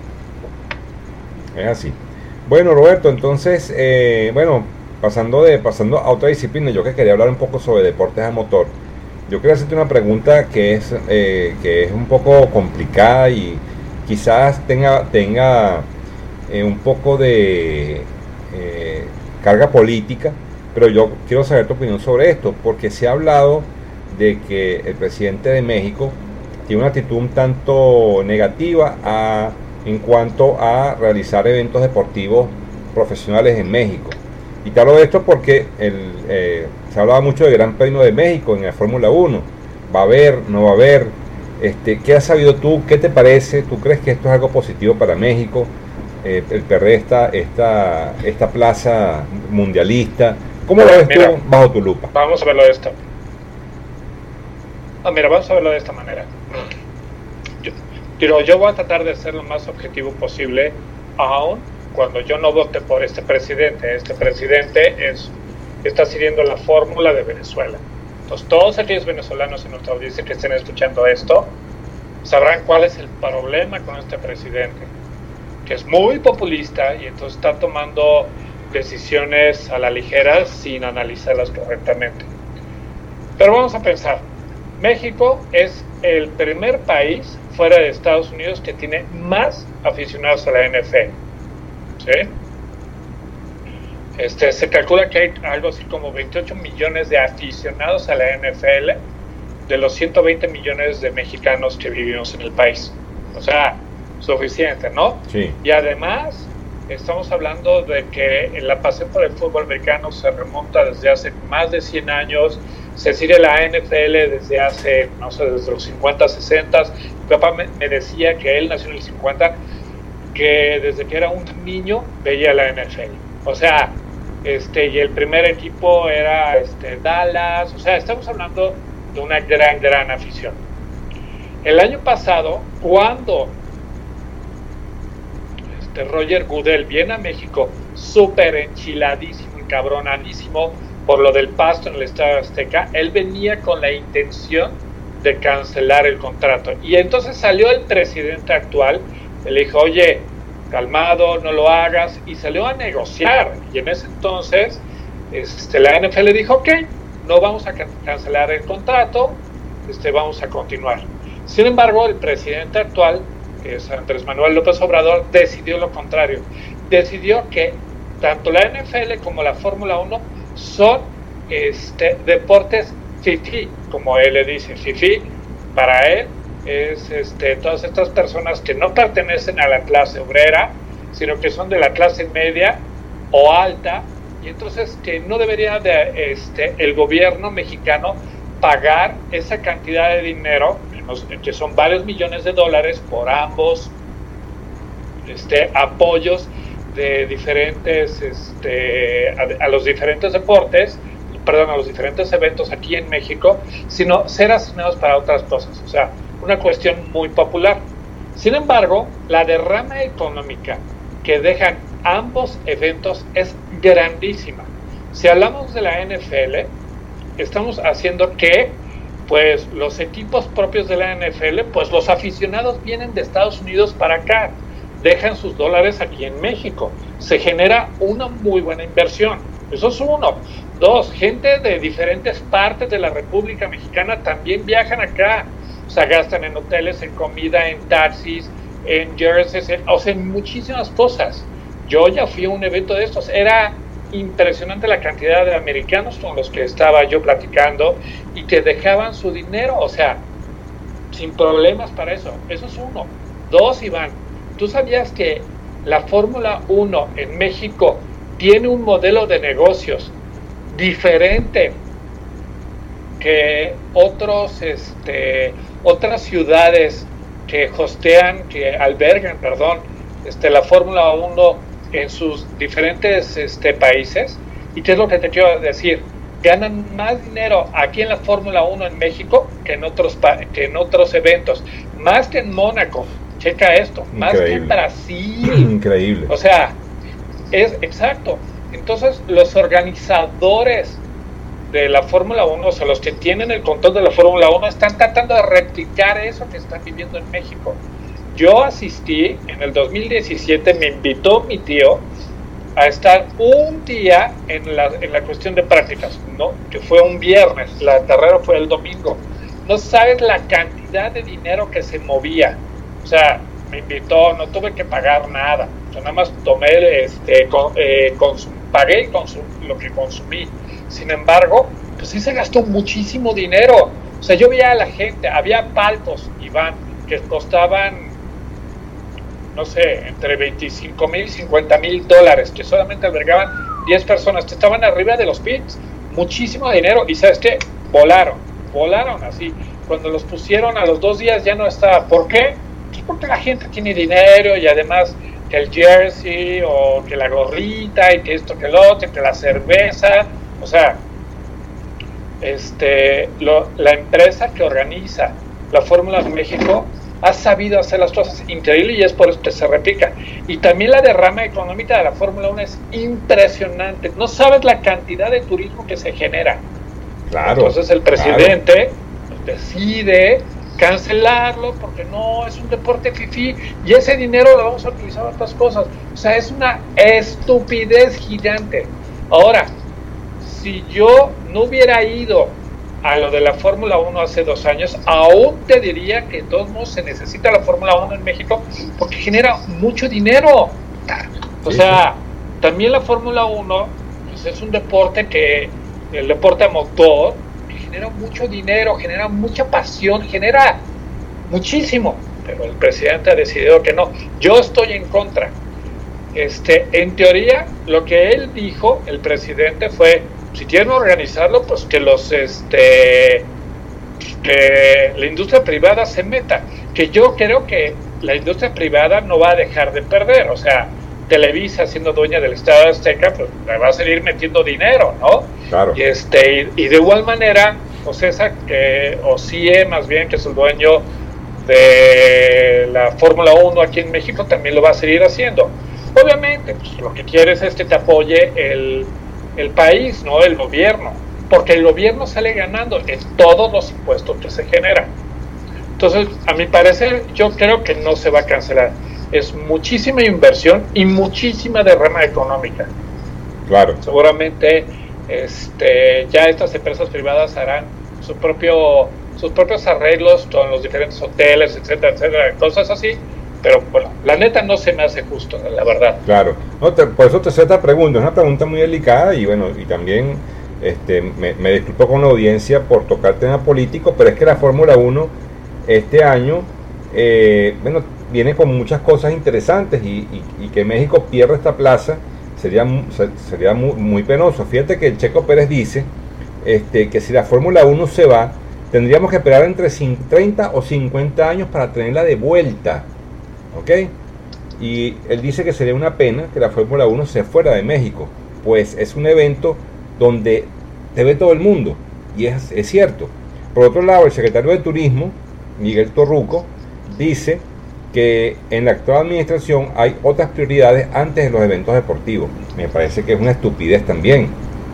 así. Bueno, Roberto, entonces, pasando a otra disciplina, yo que quería hablar un poco sobre deportes a motor. Yo quería hacerte una pregunta que es un poco complicada y quizás tenga un poco de carga política, pero yo quiero saber tu opinión sobre esto, porque se ha hablado de que el presidente de México tiene una actitud un tanto negativa en cuanto a realizar eventos deportivos profesionales en México. Y te hablo de esto porque se hablaba mucho del Gran Premio de México en la Fórmula 1. ¿Va a haber? ¿No va a haber? ¿Qué has sabido tú? ¿Qué te parece? ¿Tú crees que esto es algo positivo para México? El perder esta plaza mundialista. ¿Cómo lo ves tú bajo tu lupa? Vamos a verlo de esto. Vamos a verlo de esta manera. Yo voy a tratar de ser lo más objetivo posible, aún cuando yo no vote por este presidente. Este presidente está siguiendo la fórmula de Venezuela. Entonces, todos aquellos venezolanos en nuestra audiencia que estén escuchando esto sabrán cuál es el problema con este presidente, que es muy populista y entonces está tomando decisiones a la ligera sin analizarlas correctamente. Pero vamos a pensar, México es el primer país fuera de Estados Unidos que tiene más aficionados a la NFL. ¿Sí? Se calcula que hay algo así como 28 millones de aficionados a la NFL de los 120 millones de mexicanos que vivimos en el país. O sea, suficiente, ¿no? Sí. Y además, estamos hablando de que la pasión por el fútbol americano se remonta desde hace más de 100 años. Se sigue la NFL desde hace, no sé, desde los 50, 60. Mi papá me decía que él nació en el 50, que desde que era un niño veía la NFL. O sea, y el primer equipo era Dallas. O sea, estamos hablando de una gran afición. El año pasado, cuando Roger Goodell viene a México súper enchiladísimo, encabronadísimo por lo del pasto en el Estadio Azteca, él venía con la intención de cancelar el contrato. Y entonces salió el presidente actual, le dijo, oye, calmado, no lo hagas, y salió a negociar. Y en ese entonces la NFL dijo, ok, no vamos a cancelar el contrato, vamos a continuar. Sin embargo, el presidente actual, que es Andrés Manuel López Obrador, decidió lo contrario. Decidió que tanto la NFL como la Fórmula 1 son deportes fifí, como él le dice. Fifí, para él, es todas estas personas que no pertenecen a la clase obrera, sino que son de la clase media o alta, y entonces que no debería de el gobierno mexicano pagar esa cantidad de dinero, que son varios millones de dólares por ambos apoyos de diferentes a los diferentes deportes, a los diferentes eventos aquí en México, sino ser asignados para otras cosas. O sea, una cuestión muy popular. Sin embargo, la derrama económica que dejan ambos eventos es grandísima. Si hablamos de la NFL, estamos haciendo que pues los equipos propios de la NFL, pues los aficionados vienen de Estados Unidos para acá, dejan sus dólares aquí en México, se genera una muy buena inversión. Eso es uno. Dos, gente de diferentes partes de la República Mexicana también viajan acá, o sea, gastan en hoteles, en comida, en taxis, en jerseys, o sea, en muchísimas cosas. Yo ya fui a un evento de estos, era impresionante la cantidad de americanos con los que estaba yo platicando y que dejaban su dinero, o sea, sin problemas para eso. Eso es uno. Dos, Iván, ¿tú sabías que la Fórmula 1 en México tiene un modelo de negocios diferente que otras ciudades que albergan, la Fórmula 1 en sus diferentes países? ¿Y qué es lo que te quiero decir? Ganan más dinero aquí en la Fórmula 1 en México que en otros eventos, más que en Mónaco. Checa esto, increíble. Más que en Brasil. Increíble. O sea, es exacto. Entonces, los organizadores de la Fórmula 1, o sea, los que tienen el control de la Fórmula 1, están tratando de replicar eso que están viviendo en México. Yo asistí en el 2017, me invitó mi tío a estar un día en la cuestión de prácticas, ¿no? Que fue un viernes, la carrera fue el domingo. No sabes la cantidad de dinero que se movía. O sea, me invitó, no tuve que pagar nada. O sea, nada más tomé, pagué lo que consumí. Sin embargo, pues sí se gastó muchísimo dinero. O sea, yo veía a la gente, había palcos, Iván, que costaban, no sé, entre 25,000 y 50,000 dólares, que solamente albergaban 10 personas, que estaban arriba de los pits. Muchísimo dinero. Y ¿sabes qué? Volaron así. Cuando los pusieron a los 2 días ya no estaba. ¿Por qué? Pues porque la gente tiene dinero y además que el jersey o que la gorrita y que esto, que lo otro, que la cerveza. O sea, la empresa que organiza la Fórmula de México ha sabido hacer las cosas increíbles y es por eso que se replica. Y también la derrama económica de la Fórmula 1 es impresionante. No sabes la cantidad de turismo que se genera. Claro. Entonces el presidente decide cancelarlo porque no es un deporte fifí y ese dinero lo vamos a utilizar para otras cosas. O sea, es una estupidez gigante. Ahora, si yo no hubiera ido a lo de la Fórmula 1 hace 2 años, aún te diría que de todos modos se necesita la Fórmula 1 en México porque genera mucho dinero. O sea, también la Fórmula 1 pues es un deporte el deporte a motor, que genera mucho dinero, genera mucha pasión, genera muchísimo, pero el presidente ha decidido que no. Yo estoy en contra. En teoría, lo que él dijo, el presidente, fue: si quieren organizarlo, pues que la industria privada se meta. Que yo creo que la industria privada no va a dejar de perder. O sea, Televisa, siendo dueña del Estado de Azteca, pues le va a seguir metiendo dinero, ¿no? Claro. Y de igual manera, OCESA, o CIE más bien, que es el dueño de la Fórmula 1 aquí en México, también lo va a seguir haciendo. Obviamente, pues, lo que quiere es que te apoye el país, ¿no? El gobierno, porque el gobierno sale ganando en todos los impuestos que se generan. Entonces, a mi parecer, yo creo que no se va a cancelar. Es muchísima inversión y muchísima derrama económica. Claro. Seguramente ya estas empresas privadas harán su propio sus propios arreglos con los diferentes hoteles, etcétera, etcétera, cosas así. Pero bueno, la neta no se me hace justo, la verdad. Claro, no, por eso te hice esta pregunta, es una pregunta muy delicada y bueno, y también me disculpo con la audiencia por tocar tema político, pero es que la Fórmula 1 este año, bueno, viene con muchas cosas interesantes y que México pierda esta plaza sería muy penoso. Fíjate que el Checo Pérez dice que si la Fórmula 1 se va, tendríamos que esperar entre 30 o 50 años para tenerla de vuelta. ¿Ok? Y él dice que sería una pena que la Fórmula 1 se fuera de México, pues es un evento donde te ve todo el mundo, y es cierto. Por otro lado, el secretario de Turismo, Miguel Torruco, dice que en la actual administración hay otras prioridades antes de los eventos deportivos. Me parece que es una estupidez también.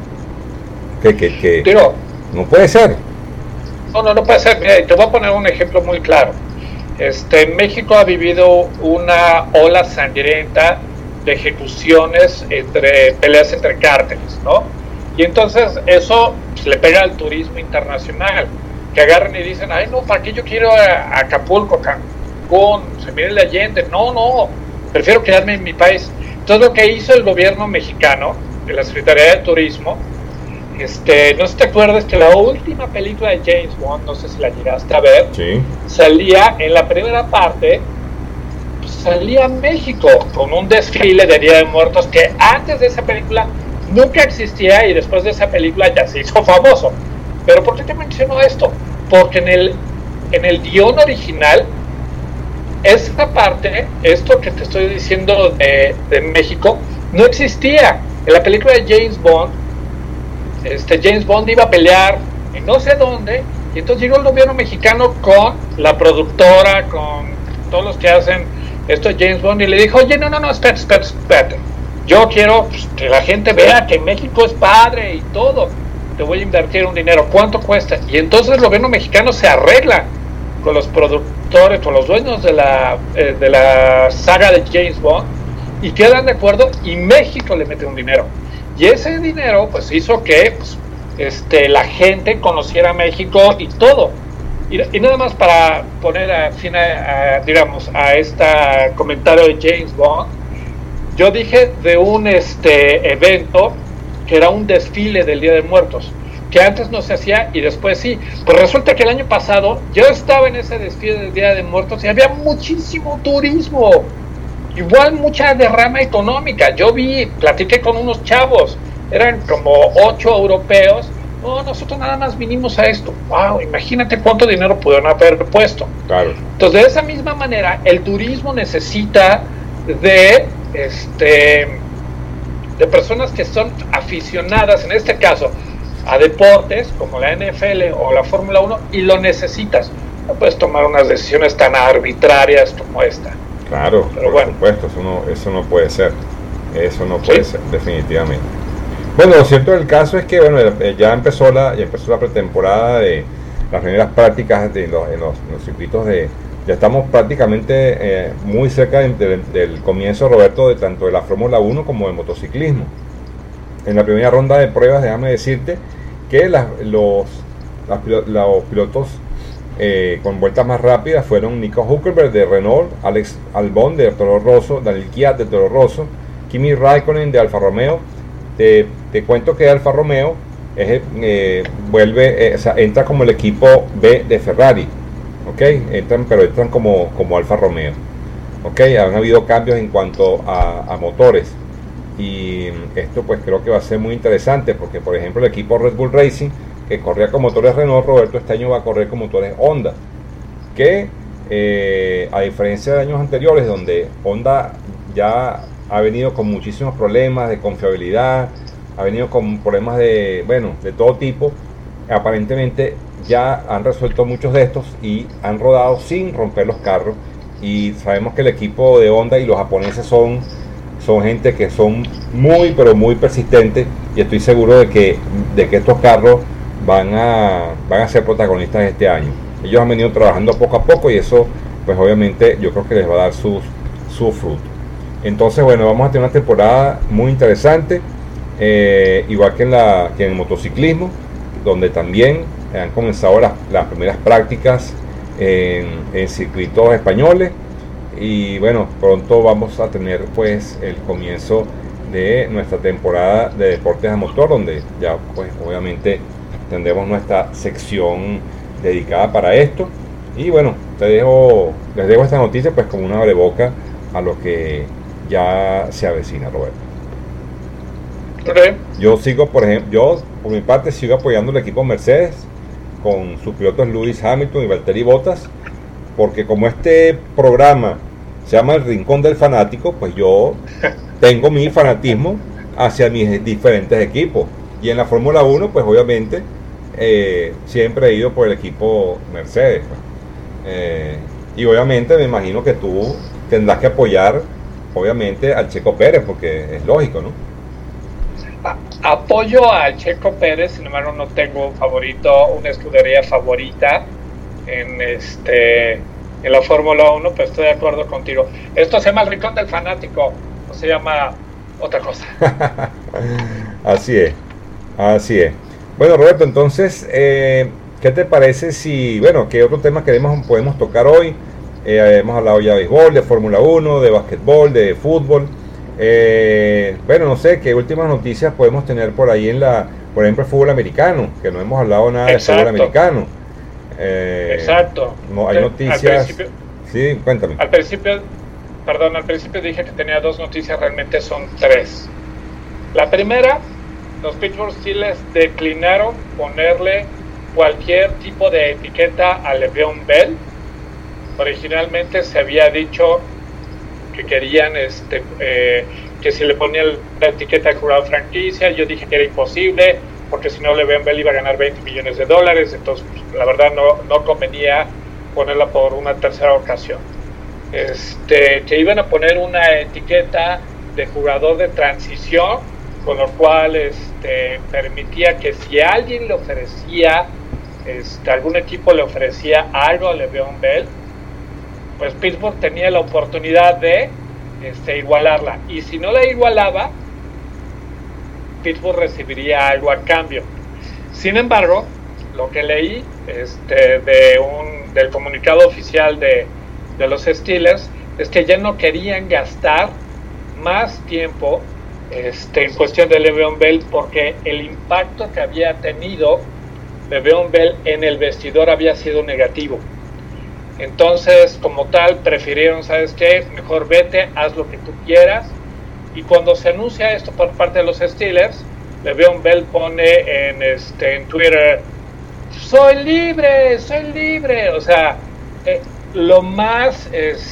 Pero, no puede ser. No puede ser. Mira, te voy a poner un ejemplo muy claro. México ha vivido una ola sangrienta de ejecuciones, peleas entre cárteles, ¿no? Y entonces eso pues, le pega al turismo internacional, que agarran y dicen, ay no, ¿para qué yo quiero a Acapulco, Cancún, se mire el Allende? No, prefiero quedarme en mi país. Entonces lo que hizo el gobierno mexicano, de la Secretaría de Turismo, no sé si te acuerdas que la última película de James Bond, no sé si la llegaste a ver, sí, salía en la primera parte, salía México con un desfile de Día de Muertos que antes de esa película nunca existía y después de esa película ya se hizo famoso. Pero ¿por qué te menciono esto? Porque en el guión original, esta parte, esto que te estoy diciendo de México, no existía. En la película de James Bond, James Bond iba a pelear en no sé dónde, y entonces llegó el gobierno mexicano con la productora, con todos los que hacen esto de James Bond, y le dijo, oye, no, espérate, yo quiero que la gente vea que México es padre y todo, te voy a invertir un dinero, ¿cuánto cuesta? Y entonces el gobierno mexicano se arregla con los productores, con los dueños de la saga de James Bond, y quedan de acuerdo, y México le mete un dinero. Y ese dinero pues hizo que la gente conociera a México y todo. Y nada más para poner fin digamos, a este comentario de James Bond, yo dije de un evento que era un desfile del Día de Muertos, que antes no se hacía y después sí. Pues resulta que el año pasado yo estaba en ese desfile del Día de Muertos y había muchísimo turismo. Igual mucha derrama económica. Yo platiqué con unos chavos, eran como 8 europeos. No, nosotros nada más vinimos a esto. Wow, imagínate cuánto dinero pudieron haber puesto. Claro. Entonces, de esa misma manera, el turismo necesita de personas que son aficionadas, en este caso, a deportes como la NFL o la Fórmula 1, y lo necesitas. No puedes tomar unas decisiones tan arbitrarias como esta. Claro, pero por supuesto, eso no puede ser. Eso no puede ser, definitivamente. Bueno, lo cierto del caso es que bueno, ya empezó la pretemporada de las primeras prácticas en los circuitos ya estamos prácticamente muy cerca del comienzo, Roberto, tanto de la Fórmula 1 como del motociclismo. En la primera ronda de pruebas, déjame decirte que los pilotos con vueltas más rápidas fueron Nico Hülkenberg de Renault, Alex Albon de Toro Rosso, Daniel Kvyat de Toro Rosso, Kimi Raikkonen de Alfa Romeo. Te cuento que Alfa Romeo entra como el equipo B de Ferrari, ¿okay? Entran como Alfa Romeo, ¿okay? Han habido cambios en cuanto a motores, y esto pues creo que va a ser muy interesante, porque por ejemplo el equipo Red Bull Racing, que corría con motores Renault, Roberto, este año va a correr con motores Honda, que a diferencia de años anteriores donde Honda ya ha venido con muchísimos problemas de confiabilidad, ha venido con problemas de todo tipo, aparentemente ya han resuelto muchos de estos y han rodado sin romper los carros, y sabemos que el equipo de Honda y los japoneses son gente que son muy pero muy persistentes, y estoy seguro de que estos carros van a ser protagonistas este año. Ellos han venido trabajando poco a poco y eso pues obviamente yo creo que les va a dar su fruto. Entonces bueno, vamos a tener una temporada muy interesante, igual que en el motociclismo, donde también han comenzado las primeras prácticas en circuitos españoles, y bueno, pronto vamos a tener pues el comienzo de nuestra temporada de deportes a motor, donde ya pues obviamente tendremos nuestra sección dedicada para esto. Y bueno, les dejo esta noticia pues como una abreboca a lo que ya se avecina, Roberto. Okay. Yo sigo, por mi parte sigo apoyando el equipo Mercedes con sus pilotos Lewis Hamilton y Valtteri Bottas, porque como este programa se llama El Rincón del Fanático, pues yo tengo mi fanatismo hacia mis diferentes equipos, y en la Fórmula 1 pues obviamente siempre he ido por el equipo Mercedes, y obviamente me imagino que tú tendrás que apoyar obviamente al Checo Pérez, porque es lógico, ¿no? Apoyo al Checo Pérez, sin embargo no tengo un favorito, una escudería favorita en la Fórmula 1, pero estoy de acuerdo contigo. Esto se llama El Rincón del Fanático, no se llama otra cosa. Así es. Bueno, Roberto, entonces, ¿qué te parece si, bueno, qué otro tema podemos tocar hoy? Hemos hablado ya de béisbol, de Fórmula 1, de básquetbol, de fútbol. Bueno, no sé qué últimas noticias podemos tener por ahí por ejemplo, el fútbol americano, que no hemos hablado nada de fútbol americano. Exacto. No, hay noticias. Sí, cuéntame. Al principio dije que tenía 2 noticias, realmente son 3. La primera, los Pittsburgh Steelers declinaron ponerle cualquier tipo de etiqueta a Le'Veon Bell. Originalmente se había dicho que querían que si le ponían la etiqueta de jugador franquicia, yo dije que era imposible, porque si no Le'Veon Bell iba a ganar $20 millones, entonces pues, la verdad no convenía ponerla por una tercera ocasión. Que iban a poner una etiqueta de jugador de transición, con lo cual permitía que si alguien le ofrecía, algún equipo le ofrecía algo a Le'Veon Bell, pues Pittsburgh tenía la oportunidad de igualarla, y si no la igualaba, Pittsburgh recibiría algo a cambio. Sin embargo, lo que leí del comunicado oficial de los Steelers es que ya no querían gastar más tiempo en cuestión de Le'Veon Bell, porque el impacto que había tenido Le'Veon Bell en el vestidor había sido negativo. Entonces, como tal, prefirieron, ¿sabes qué? Mejor vete, haz lo que tú quieras. Y cuando se anuncia esto por parte de los Steelers, Le'Veon Bell pone en Twitter: soy libre. O sea, lo más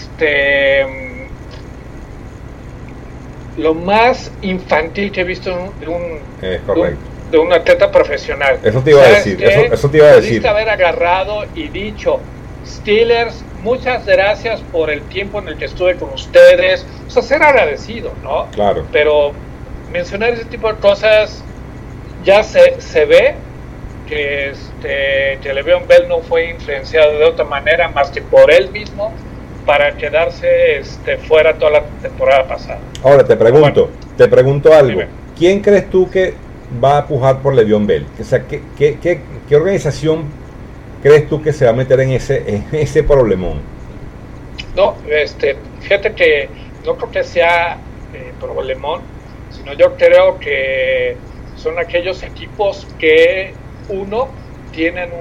infantil que he visto de un atleta profesional. Eso te iba a decir. Eso te iba a decir. Pudiste haber agarrado y dicho: Steelers, muchas gracias por el tiempo en el que estuve con ustedes. O sea, ser agradecido, ¿no? Claro. Pero mencionar ese tipo de cosas, ya se ve que Le'Veon Bell no fue influenciado de otra manera más que por él mismo para quedarse fuera toda la temporada pasada. Ahora te pregunto algo. Dime. ¿Quién crees tú que va a pujar por Le'Veon Bell? O sea, ¿qué organización crees tú que se va a meter en ese problemón? No, fíjate que no creo que sea problemón, sino yo creo que son aquellos equipos que tienen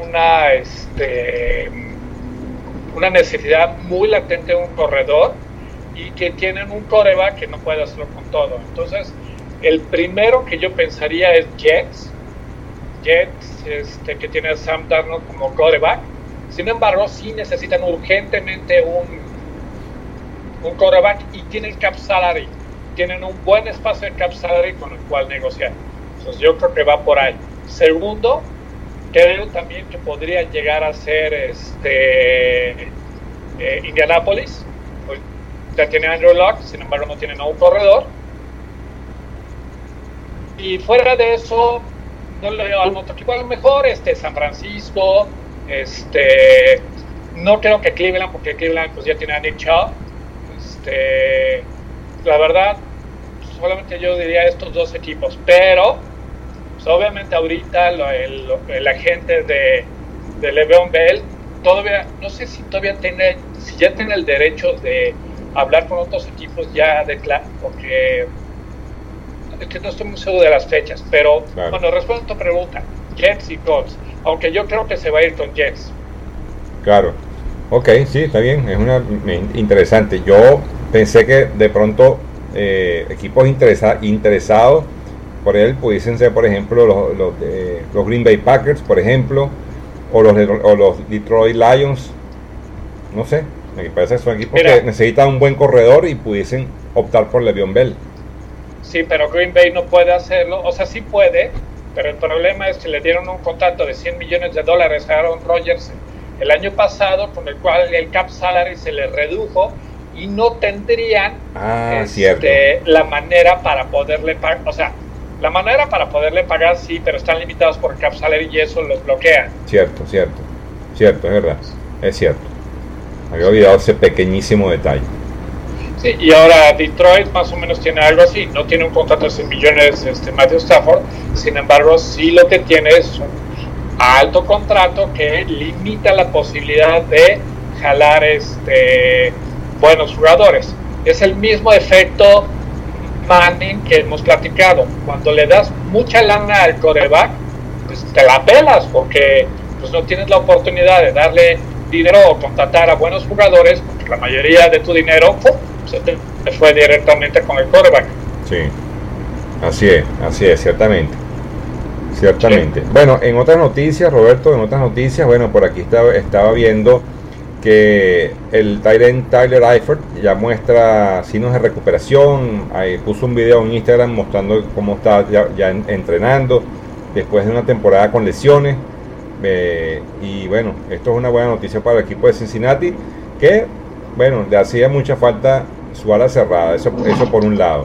una necesidad muy latente de un corredor, y que tienen un quarterback que no puede hacerlo con todo. Entonces, el primero que yo pensaría es Jets, que tiene a Sam Darnold como quarterback. Sin embargo, sí necesitan urgentemente un quarterback, y tienen cap salary, tienen un buen espacio de cap salary con el cual negociar. Entonces yo creo que va por ahí. Segundo, creo también que podría llegar a ser Indianapolis. Ya tiene Andrew Luck, sin embargo no tiene un corredor. Y fuera de eso, no le veo al otro equipo. A lo mejor San Francisco, no creo que Cleveland, porque Cleveland pues ya tiene a Nick Chubb. La verdad, solamente yo diría estos 2 equipos, pero Pues obviamente ahorita el agente de Le'Veon Bell todavía, no sé si todavía si ya tiene el derecho de hablar con otros equipos ya porque es que no estoy muy seguro de las fechas, pero claro. Bueno, respondo a tu pregunta, Jets y Colts, aunque yo creo que se va a ir con Jets. Claro, ok, sí, está bien, es interesante. Yo pensé que de pronto equipos interesados por él pudiesen ser, por ejemplo, los Green Bay Packers, por ejemplo, o los Detroit Lions, no sé, me parece que son equipos que necesitan un buen corredor y pudiesen optar por Le'Veon Bell. Sí, pero Green Bay no puede hacerlo, o sea, sí puede, pero el problema es que le dieron un contrato de $100 millones a Aaron Rodgers el año pasado, con el cual el cap salary se le redujo y no tendrían la manera para poderle pagar, o sea, la manera para poderle pagar sí, pero están limitados por el cap salary y eso los bloquea. Cierto, es verdad, es cierto. Había olvidado ese pequeñísimo detalle. Sí, y ahora Detroit más o menos tiene algo así, no tiene un contrato de $100 millones Matthew Stafford, sin embargo sí lo que tiene es un alto contrato que limita la posibilidad de jalar buenos jugadores. Es el mismo efecto Manning que hemos platicado. Cuando le das mucha lana al quarterback, pues te la pelas porque pues no tienes la oportunidad de darle dinero o contratar a buenos jugadores, porque la mayoría de tu dinero se te fue directamente con el quarterback. Sí, así es, ciertamente. Sí. Bueno, en otras noticias, Roberto, bueno, por aquí estaba viendo que el tight end Tyler Eifert ya muestra signos de recuperación. Puso un video en Instagram mostrando cómo está ya entrenando después de una temporada con lesiones. Y bueno, esto es una buena noticia para el equipo de Cincinnati, que bueno, le hacía mucha falta su ala cerrada, eso por un lado.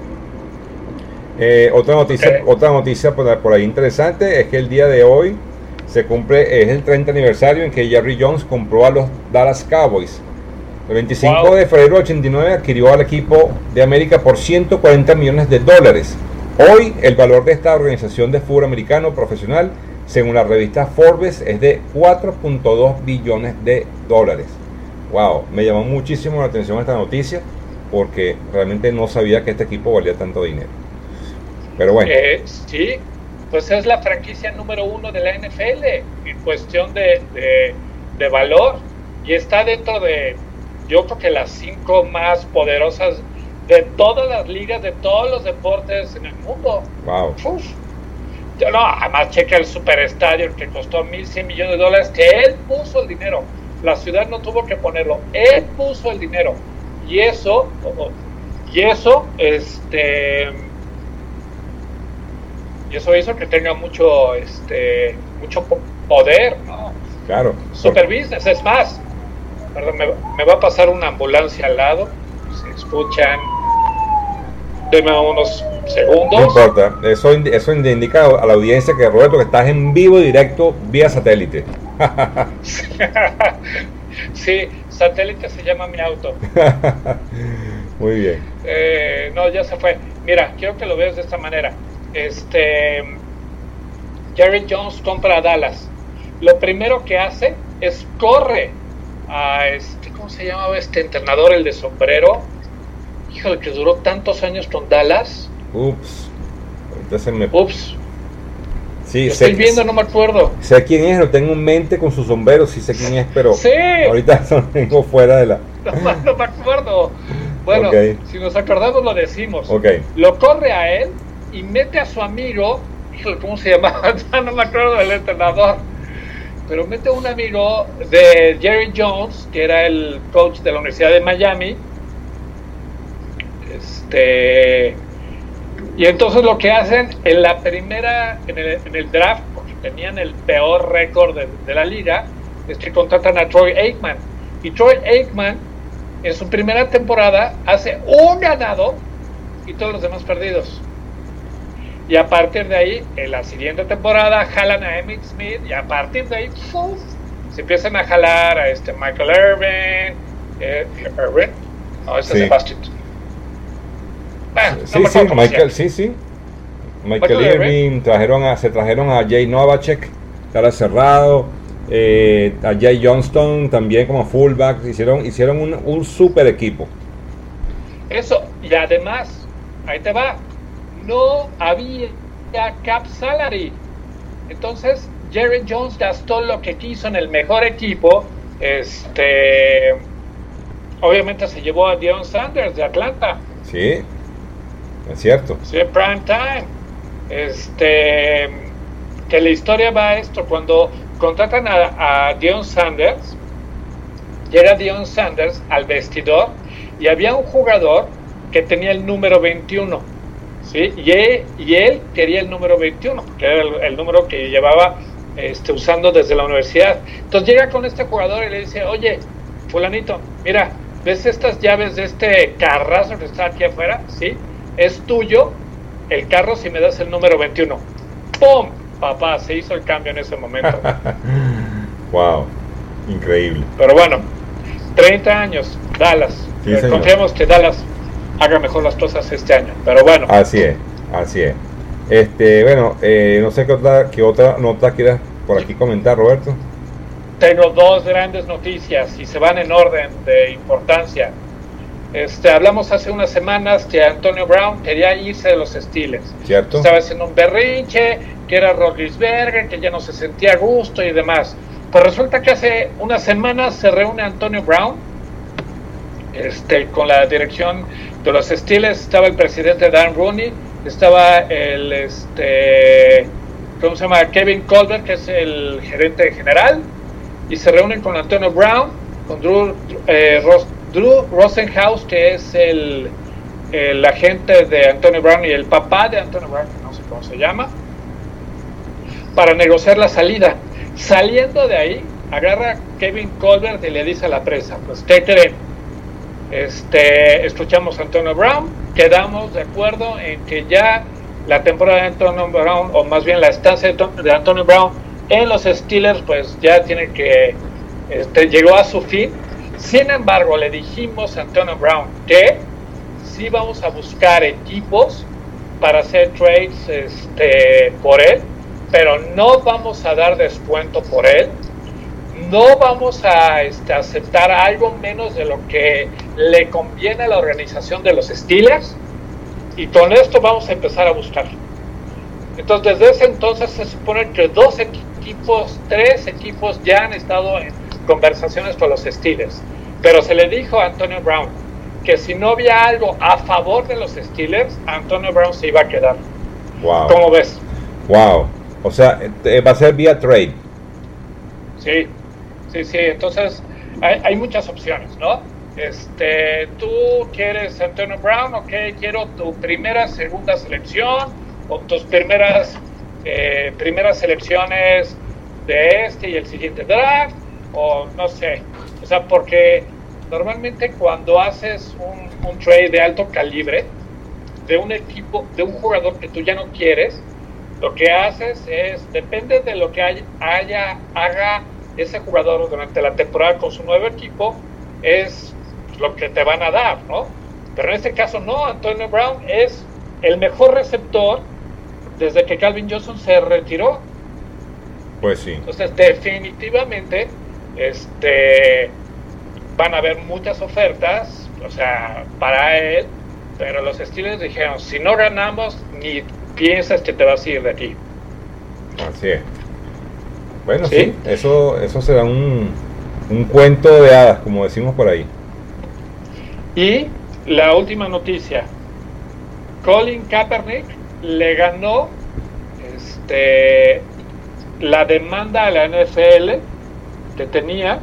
Otra noticia por ahí interesante es que el día de hoy es el 30 aniversario en que Jerry Jones compró a los Dallas Cowboys. El 25 de febrero de 89 adquirió al equipo de América por $140 millones. Hoy el valor de esta organización de fútbol americano profesional, según la revista Forbes, es de $4.2 billones. Wow, me llamó muchísimo la atención esta noticia porque realmente no sabía que este equipo valía tanto dinero. Pero bueno. Sí, pues es la franquicia número 1 de la NFL en cuestión de valor y está dentro de, yo creo que las 5 más poderosas de todas las ligas, de todos los deportes en el mundo. Wow. Además checa el superestadio que costó $1,100 millones, que él puso el dinero. La ciudad no tuvo que ponerlo, él puso el dinero. Y eso hizo que tenga mucho poder, ¿no? Claro. Super business, es más. Perdón, me va a pasar una ambulancia al lado. Se escuchan. Deme unos segundos. No importa, eso indica a la audiencia que Roberto, que estás en vivo y directo vía satélite. Sí, satélite se llama mi auto. Muy bien. No, ya se fue. Mira, quiero que lo veas de esta manera. Jerry Jones compra a Dallas. Lo primero que hace es corre a ¿cómo se llamaba este entrenador, el de sombrero? Híjole, que duró tantos años con Dallas. Ups. Sí, estoy viendo, no me acuerdo. Sé quién es, lo tengo en mente con su sombrero, sí sé quién es, pero sí. Ahorita lo tengo fuera de la... No me acuerdo. Bueno, Si nos acordamos lo decimos. Lo corre a él y mete a su amigo, híjole, ¿cómo se llamaba? No me acuerdo del entrenador, pero mete a un amigo de Jerry Jones, que era el coach de la Universidad de Miami. Y entonces lo que hacen en la primera, en el draft, porque tenían el peor récord de la liga, es que contratan a Troy Aikman. Y Troy Aikman, en su primera temporada, hace un ganado y todos los demás perdidos. Y a partir de ahí, en la siguiente temporada, jalan a Emmitt Smith, y a partir de ahí, se empiezan a jalar a Michael Irvin. No, ese es Sebastian. Michael, sí. Michael Irvin, se trajeron a Jay Novacek, cara cerrado, a Jay Johnston también como fullback, hicieron un super equipo. Eso, y además, ahí te va, no había cap salary, entonces Jerry Jones gastó lo que quiso en el mejor equipo. Obviamente se llevó a Deion Sanders de Atlanta. Sí, es cierto. Sí, prime time. Que la historia va a esto: cuando contratan a Deion Sanders, llega Deion Sanders al vestidor y había un jugador que tenía el número 21, ¿sí? Y él quería el número 21, que era el número que llevaba usando desde la universidad. Entonces llega con este jugador y le dice: oye, fulanito, mira, ¿ves estas llaves de este carrazo que está aquí afuera? Sí, es tuyo el carro si me das el número 21. ¡Pum! Papá, se hizo el cambio en ese momento. Wow, increíble. Pero bueno, 30 años, Dallas. Sí, confiamos que Dallas haga mejor las cosas este año, pero bueno. Así es. Bueno, no sé qué otra nota quieras por aquí comentar, Roberto. Tengo dos grandes noticias y se van en orden de importancia. Hablamos hace unas semanas que Antonio Brown quería irse de los Steelers. ¿Cierto? Estaba haciendo un berrinche, que era Roethlisberger, que ya no se sentía a gusto y demás. Pues resulta que hace unas semanas se reúne Antonio Brown con la dirección de los Steelers. Estaba el presidente Dan Rooney, estaba el ¿cómo se llama? Kevin Colbert, que es el gerente general, y se reúnen con Antonio Brown, con Drew Rosenhaus, que es el agente de Antonio Brown y el papá de Antonio Brown, que no sé cómo se llama, para negociar la salida. Saliendo de ahí, agarra Kevin Colbert y le dice a la prensa: pues, ¿qué creen? Escuchamos a Antonio Brown, quedamos de acuerdo en que ya la temporada de Antonio Brown, o más bien la estancia de Antonio Brown en los Steelers, pues ya tiene que llegó a su fin. Sin embargo, le dijimos a Antonio Brown que sí vamos a buscar equipos para hacer trades por él, pero no vamos a dar descuento por él, no vamos a aceptar algo menos de lo que le conviene a la organización de los Steelers, y con esto vamos a empezar a buscar. Entonces, desde ese entonces se supone que 3 equipos ya han estado en conversaciones con los Steelers, pero se le dijo a Antonio Brown que si no había algo a favor de los Steelers, Antonio Brown se iba a quedar. Wow. ¿Cómo ves? Wow. O sea, va a ser vía trade. Sí. Entonces hay muchas opciones, ¿no? Tú quieres Antonio Brown, ok, quiero tu primera, segunda selección, o tus primeras selecciones de y el siguiente draft, o no sé. O sea, porque normalmente cuando haces un trade de alto calibre de un equipo, de un jugador que tú ya no quieres, lo que haces es, depende de lo que haga ese jugador durante la temporada con su nuevo equipo, es lo que te van a dar, ¿no? Pero en este caso no, Antonio Brown es el mejor receptor desde que Calvin Johnson se retiró. Pues sí. Entonces, definitivamente, van a haber muchas ofertas, o sea, para él, pero los Steelers dijeron: si no ganamos, ni piensas que te vas a ir de aquí. Así es. Bueno, sí, eso será un cuento de hadas, como decimos por ahí. Y la última noticia: Colin Kaepernick le ganó la demanda a la NFL que tenía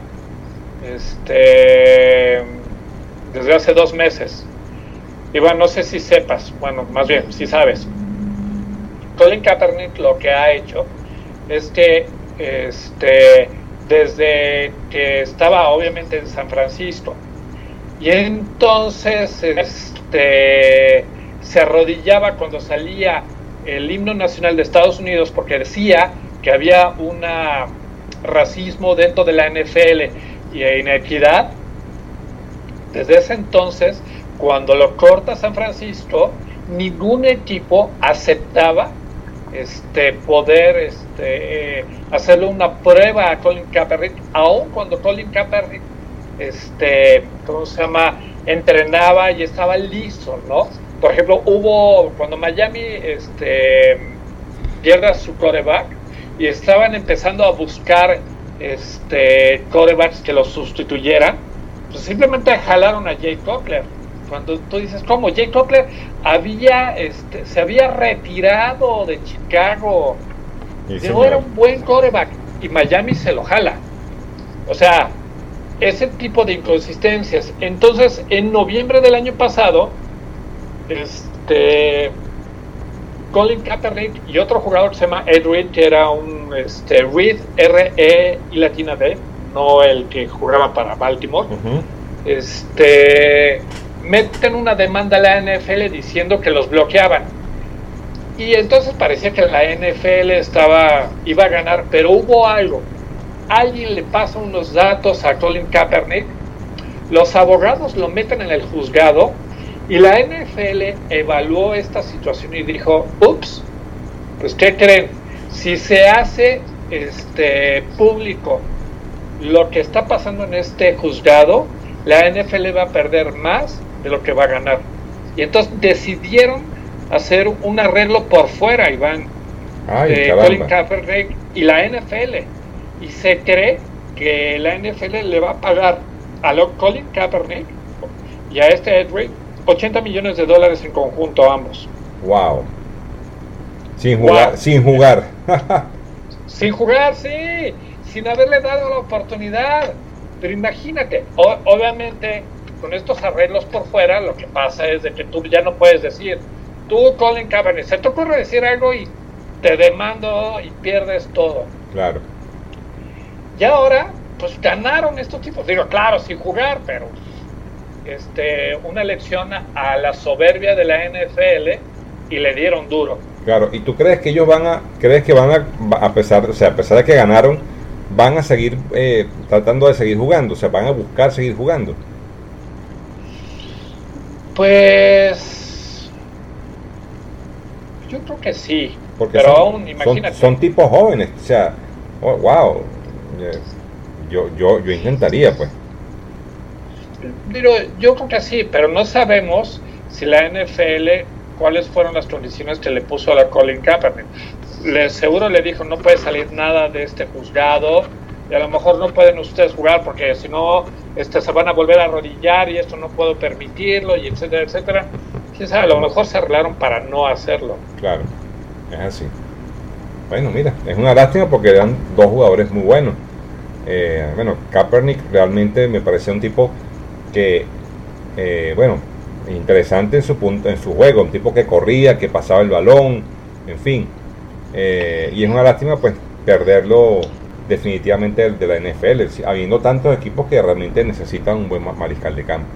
desde hace 2 meses. Y bueno, no sé si sepas, bueno, más bien, si sabes. Colin Kaepernick lo que ha hecho es que desde que estaba obviamente en San Francisco, y entonces se arrodillaba cuando salía el himno nacional de Estados Unidos, porque decía que había un racismo dentro de la NFL y inequidad. Desde ese entonces, cuando lo corta San Francisco, ningún equipo aceptaba poder hacerle una prueba a Colin Kaepernick, aun cuando Colin Kaepernick entrenaba y estaba listo, ¿no? Por ejemplo, cuando Miami pierde a su quarterback y estaban empezando a buscar quarterbacks que lo sustituyeran, pues simplemente jalaron a Jay Cutler. Cuando tú dices, ¿cómo? Jay Cutler se había retirado de Chicago, no era un buen quarterback, y Miami se lo jala. O sea, ese tipo de inconsistencias. Entonces, en noviembre del año pasado, Colin Kaepernick y otro jugador que se llama Ed Reed, que era un Reed, R-E y latina D, no el que jugaba para Baltimore, meten una demanda a la NFL diciendo que los bloqueaban. Y entonces parecía que la NFL iba a ganar, pero hubo algo. Alguien le pasa unos datos a Colin Kaepernick, los abogados lo meten en el juzgado y la NFL evaluó esta situación y dijo, ups, pues ¿qué creen? Si se hace público lo que está pasando en este juzgado, la NFL va a perder más de lo que va a ganar. Y entonces decidieron hacer un arreglo por fuera, Iván, de Colin Kaepernick y la NFL. Y se cree que la NFL le va a pagar a Colin Kaepernick y a Ed Reed $80 millones en conjunto, ambos. Wow. Sin jugar. Sin jugar, sí. Sin haberle dado la oportunidad. Pero imagínate, obviamente, con estos arreglos por fuera, lo que pasa es de que tú ya no puedes decir, tú, Colin Kaepernick, se te ocurre decir algo y te demando y pierdes todo. Claro. Y ahora, pues ganaron estos tipos. Digo, claro, sin jugar, pero una lección a la soberbia de la NFL y le dieron duro. Claro, ¿y tú crees que ellos van a pesar de que ganaron, van a seguir tratando de seguir jugando? O sea, van a buscar seguir jugando. Pues yo creo que sí. Porque pero aún, imagínate. Son tipos jóvenes, o sea, wow. Yo intentaría, pues. Pero yo creo que sí, pero no sabemos si la NFL, cuáles fueron las condiciones que le puso a la Colin Kaepernick. Seguro le dijo, no puede salir nada de este juzgado, y a lo mejor no pueden ustedes jugar porque si no se van a volver a arrodillar y esto no puedo permitirlo, y etcétera, etcétera. Quién sabe, a lo mejor se arreglaron para no hacerlo. Claro, es así. Bueno, mira, es una lástima porque eran dos jugadores muy buenos. Kaepernick realmente me parecía un tipo que, interesante en su juego, un tipo que corría, que pasaba el balón, en fin. Y es una lástima, pues, perderlo definitivamente de la NFL, habiendo tantos equipos que realmente necesitan un buen mariscal de campo.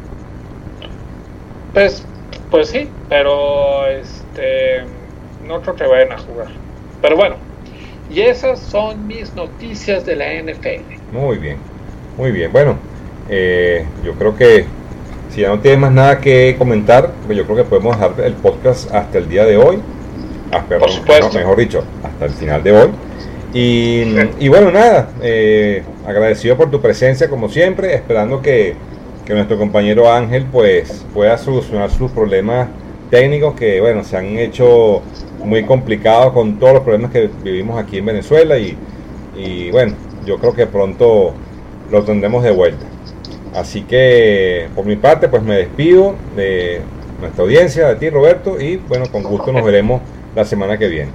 Pues sí, pero no creo que vayan a jugar. Pero bueno, y esas son mis noticias de la NFL. Muy bien. Bueno, yo creo que si ya no tienes más nada que comentar, pues yo creo que podemos dejar el podcast hasta el día de hoy. Por supuesto. Mejor dicho, hasta el final de hoy. Y bueno, nada, agradecido por tu presencia como siempre, esperando que nuestro compañero Ángel pues pueda solucionar sus problemas técnicos que, bueno, se han hecho muy complicados con todos los problemas que vivimos aquí en Venezuela y bueno, yo creo que pronto lo tendremos de vuelta. Así que por mi parte pues me despido de nuestra audiencia, de ti, Roberto, y bueno, con gusto nos veremos la semana que viene.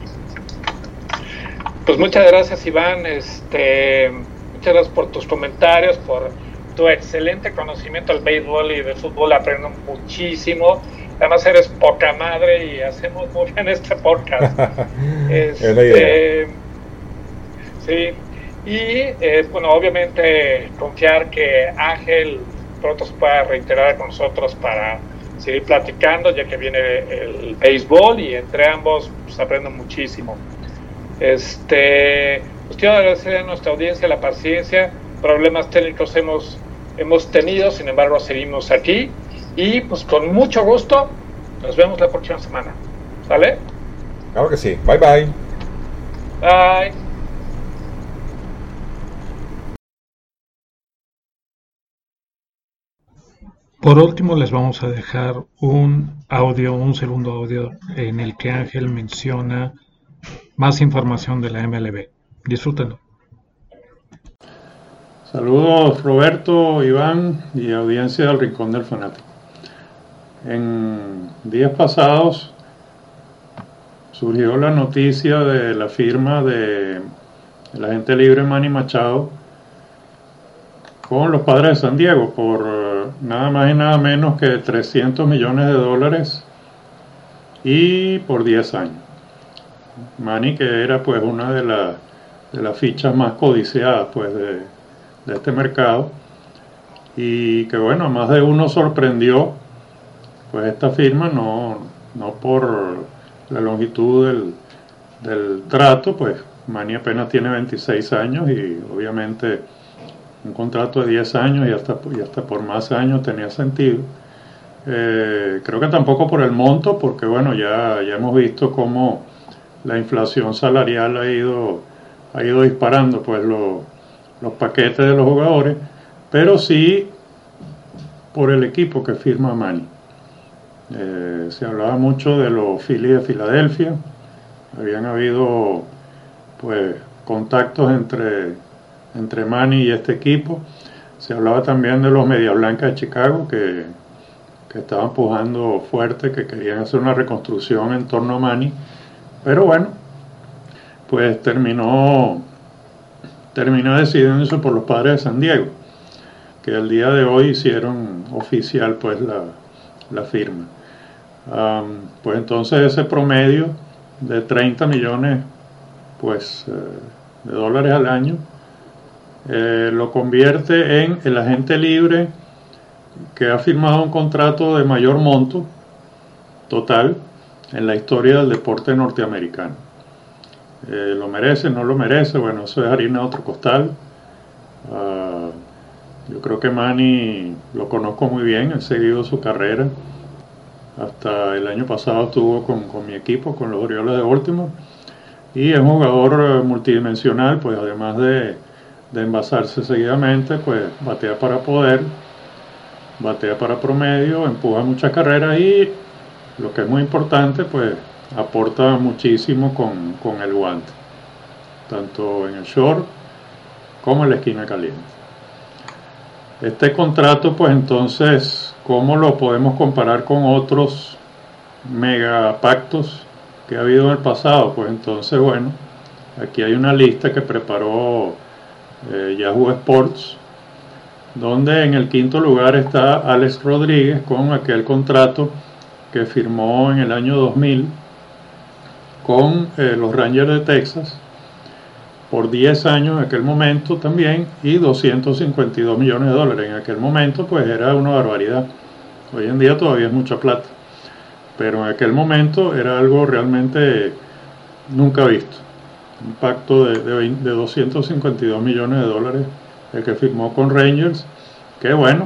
Pues muchas gracias, Iván, muchas gracias por tus comentarios, por tu excelente conocimiento del béisbol y del fútbol. Aprendo muchísimo. Además eres poca madre y hacemos muy bien este podcast. Es la idea. Sí, y bueno, obviamente confiar que Ángel pronto se pueda reiterar con nosotros para seguir platicando, ya que viene el béisbol y entre ambos pues, aprendo muchísimo. Pues quiero agradecer a nuestra audiencia la paciencia. Problemas técnicos hemos tenido, sin embargo seguimos aquí y pues con mucho gusto Nos vemos la próxima semana. ¿Sale? Claro que sí. Bye bye. Bye. Por último, les vamos a dejar un segundo audio, en el que Ángel menciona más información de la MLB. Disfrútenlo. Saludos Roberto, Iván y audiencia del Rincón del Fanático. En días pasados surgió la noticia de la firma del agente libre Manny Machado con los Padres de San Diego por nada más y nada menos que $300 millones y por 10 años. Manny, que era pues una de las fichas más codiciadas pues de este mercado, y que bueno, a más de uno sorprendió pues esta firma, no por la longitud del trato, pues Manny apenas tiene 26 años y obviamente un contrato de 10 años y hasta por más años tenía sentido. Creo que tampoco por el monto, porque bueno, ya hemos visto cómo la inflación salarial ha ido disparando pues los paquetes de los jugadores, pero sí por el equipo que firma Manny. Se hablaba mucho de los Phillies de Filadelfia, habían habido pues contactos entre Manny y este equipo. Se hablaba también de los Medias Blancas de Chicago que estaban pujando fuerte, que querían hacer una reconstrucción en torno a Manny, pero bueno, pues terminó decidiéndose por los Padres de San Diego, que el día de hoy hicieron oficial pues la firma. Pues entonces ese promedio de 30 millones pues de dólares al año lo convierte en el agente libre que ha firmado un contrato de mayor monto total en la historia del deporte norteamericano. ¿Lo merece? ¿No lo merece? Bueno, eso es harina de otro costal. Yo creo que Manny lo conozco muy bien, he seguido su carrera. Hasta el año pasado estuvo con mi equipo, con los Orioles de Baltimore, y es un jugador multidimensional, pues además de envasarse seguidamente, pues batea para poder, batea para promedio, empuja muchas carreras y, lo que es muy importante, pues aporta muchísimo con el guante, tanto en el short como en la esquina caliente. Este contrato, pues entonces, ¿cómo lo podemos comparar con otros megapactos que ha habido en el pasado? Pues entonces, bueno, aquí hay una lista que preparó Yahoo Sports, donde en el quinto lugar está Alex Rodríguez con aquel contrato que firmó en el año 2000 con los Rangers de Texas por 10 años en aquel momento también, y $252 millones. En aquel momento pues era una barbaridad. Hoy en día todavía es mucha plata, pero en aquel momento era algo realmente nunca visto. Un pacto de $252 millones, el que firmó con Rangers, que bueno,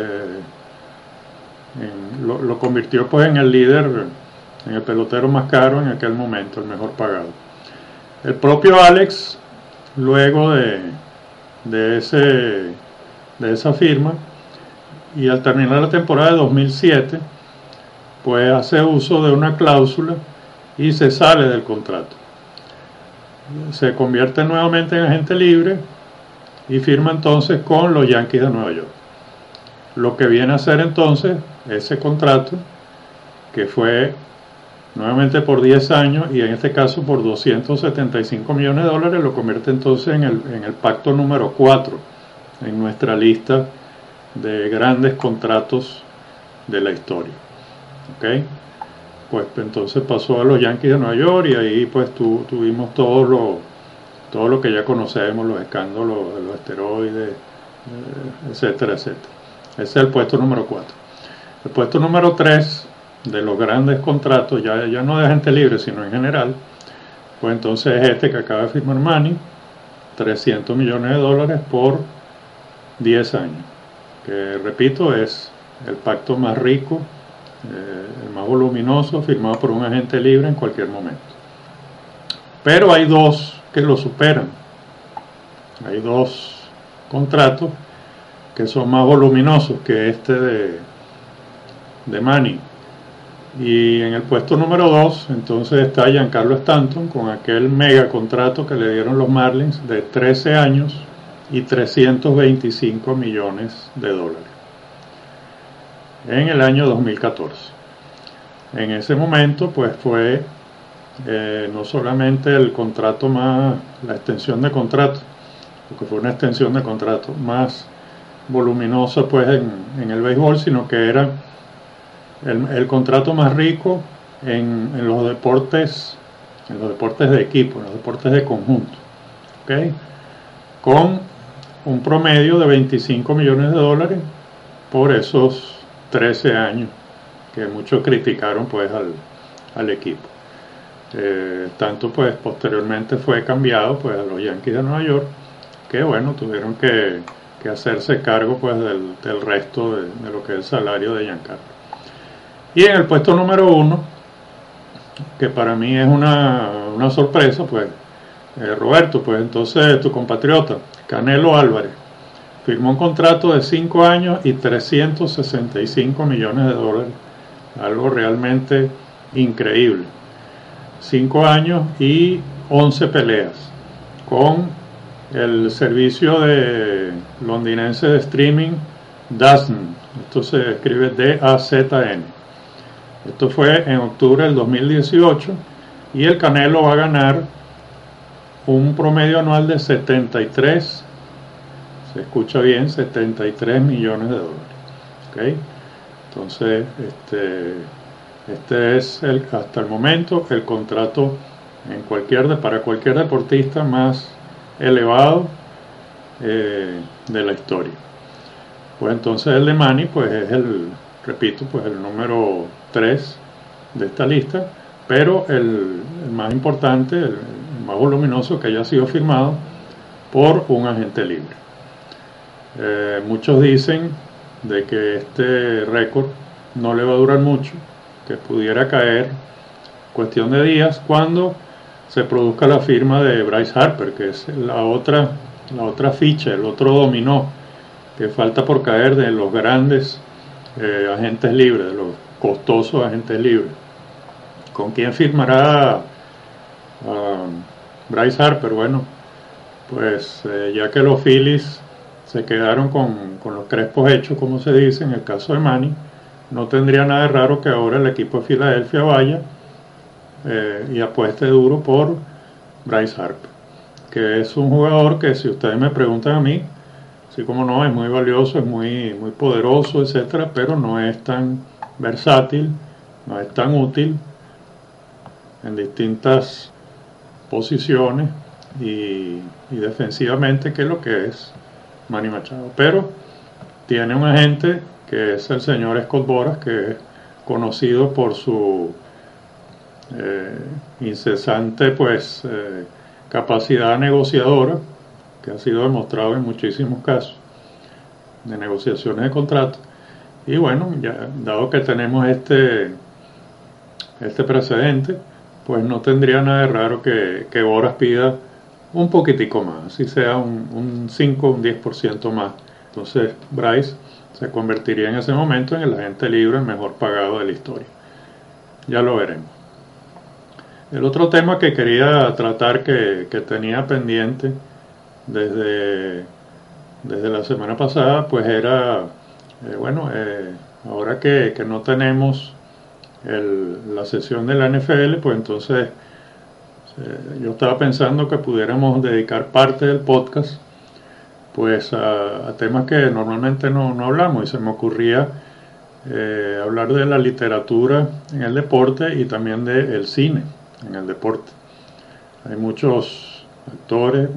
lo convirtió pues en el líder, en el pelotero más caro en aquel momento, el mejor pagado. El propio Alex, luego de esa firma, y al terminar la temporada de 2007, pues hace uso de una cláusula y se sale del contrato. Se convierte nuevamente en agente libre y firma entonces con los Yankees de Nueva York. Lo que viene a ser entonces ese contrato, que fue nuevamente por 10 años y en este caso por $275 millones, lo convierte entonces en el pacto número 4 en nuestra lista de grandes contratos de la historia. ¿Ok? Pues entonces pasó a los Yankees de Nueva York y ahí pues tuvimos todo lo que ya conocemos, los escándalos de los esteroides, etcétera, etcétera. Ese es el puesto número 4. El puesto número 3 de los grandes contratos, ya no de agente libre, sino en general, pues entonces es este que acaba de firmar Manny, $300 millones por 10 años, que repito, es el pacto más rico el más voluminoso, firmado por un agente libre en cualquier momento. Pero hay dos que lo superan. Hay dos contratos que son más voluminosos que este de Manning. Y en el puesto número 2 entonces está Giancarlo Stanton con aquel mega contrato que le dieron los Marlins de 13 años y 325 millones de dólares en el año 2014. En ese momento pues fue no solamente el contrato más, la extensión de contrato, porque fue una extensión de contrato más voluminosa pues en el béisbol, sino que era el contrato más rico en los deportes de equipo, en los deportes de conjunto, ¿okay? Con un promedio de 25 millones de dólares por esos 13 años que muchos criticaron pues al equipo. Tanto pues posteriormente fue cambiado pues a los Yankees de Nueva York, que bueno, tuvieron que hacerse cargo pues del resto de lo que es el salario de Giancarlo. Y en el puesto número 1, que para mí es una sorpresa, pues Roberto, pues entonces tu compatriota Canelo Álvarez firmó un contrato de 5 años y 365 millones de dólares, algo realmente increíble. 5 años y 11 peleas con el servicio de londinense de streaming DAZN. Esto se escribe DAZN. Esto fue en octubre del 2018 y el Canelo va a ganar un promedio anual de 73, se escucha bien, 73 millones de dólares. ¿Okay? Entonces, este es hasta el momento el contrato para cualquier deportista más elevado de la historia. Pues entonces el de Manny pues es el número 3 de esta lista, pero el más importante, el más voluminoso que haya sido firmado por un agente libre. Muchos dicen de que este récord no le va a durar mucho, que pudiera caer cuestión de días cuando se produzca la firma de Bryce Harper, que es la otra ficha, el otro dominó que falta por caer de los grandes agentes libres, de los costosos agentes libres. ¿Con quién firmará Bryce Harper? Bueno, pues ya que los Phillies se quedaron con los crespos hechos, como se dice en el caso de Manny, no tendría nada de raro que ahora el equipo de Filadelfia vaya y apueste duro por Bryce Harper, que es un jugador que, si ustedes me preguntan a mí, sí, como no, es muy valioso, es muy poderoso, etcétera, pero no es tan versátil, no es tan útil en distintas posiciones y defensivamente, que es lo que es Manny Machado. Pero tiene un agente que es el señor Scott Boras, que es conocido por su incesante pues capacidad negociadora, que ha sido demostrado en muchísimos casos de negociaciones de contratos. Y bueno, ya dado que tenemos este precedente, pues no tendría nada de raro que Boras pida un poquitico más, si sea un 5 o un 10% más. Entonces Bryce se convertiría en ese momento en el agente libre mejor pagado de la historia. Ya lo veremos. El otro tema que quería tratar, que tenía pendiente desde la semana pasada, pues era, ahora que no tenemos la sesión de la NFL, pues entonces yo estaba pensando que pudiéramos dedicar parte del podcast pues a temas que normalmente no hablamos, y se me ocurría hablar de la literatura en el deporte y también del cine en el deporte. Hay muchos actores,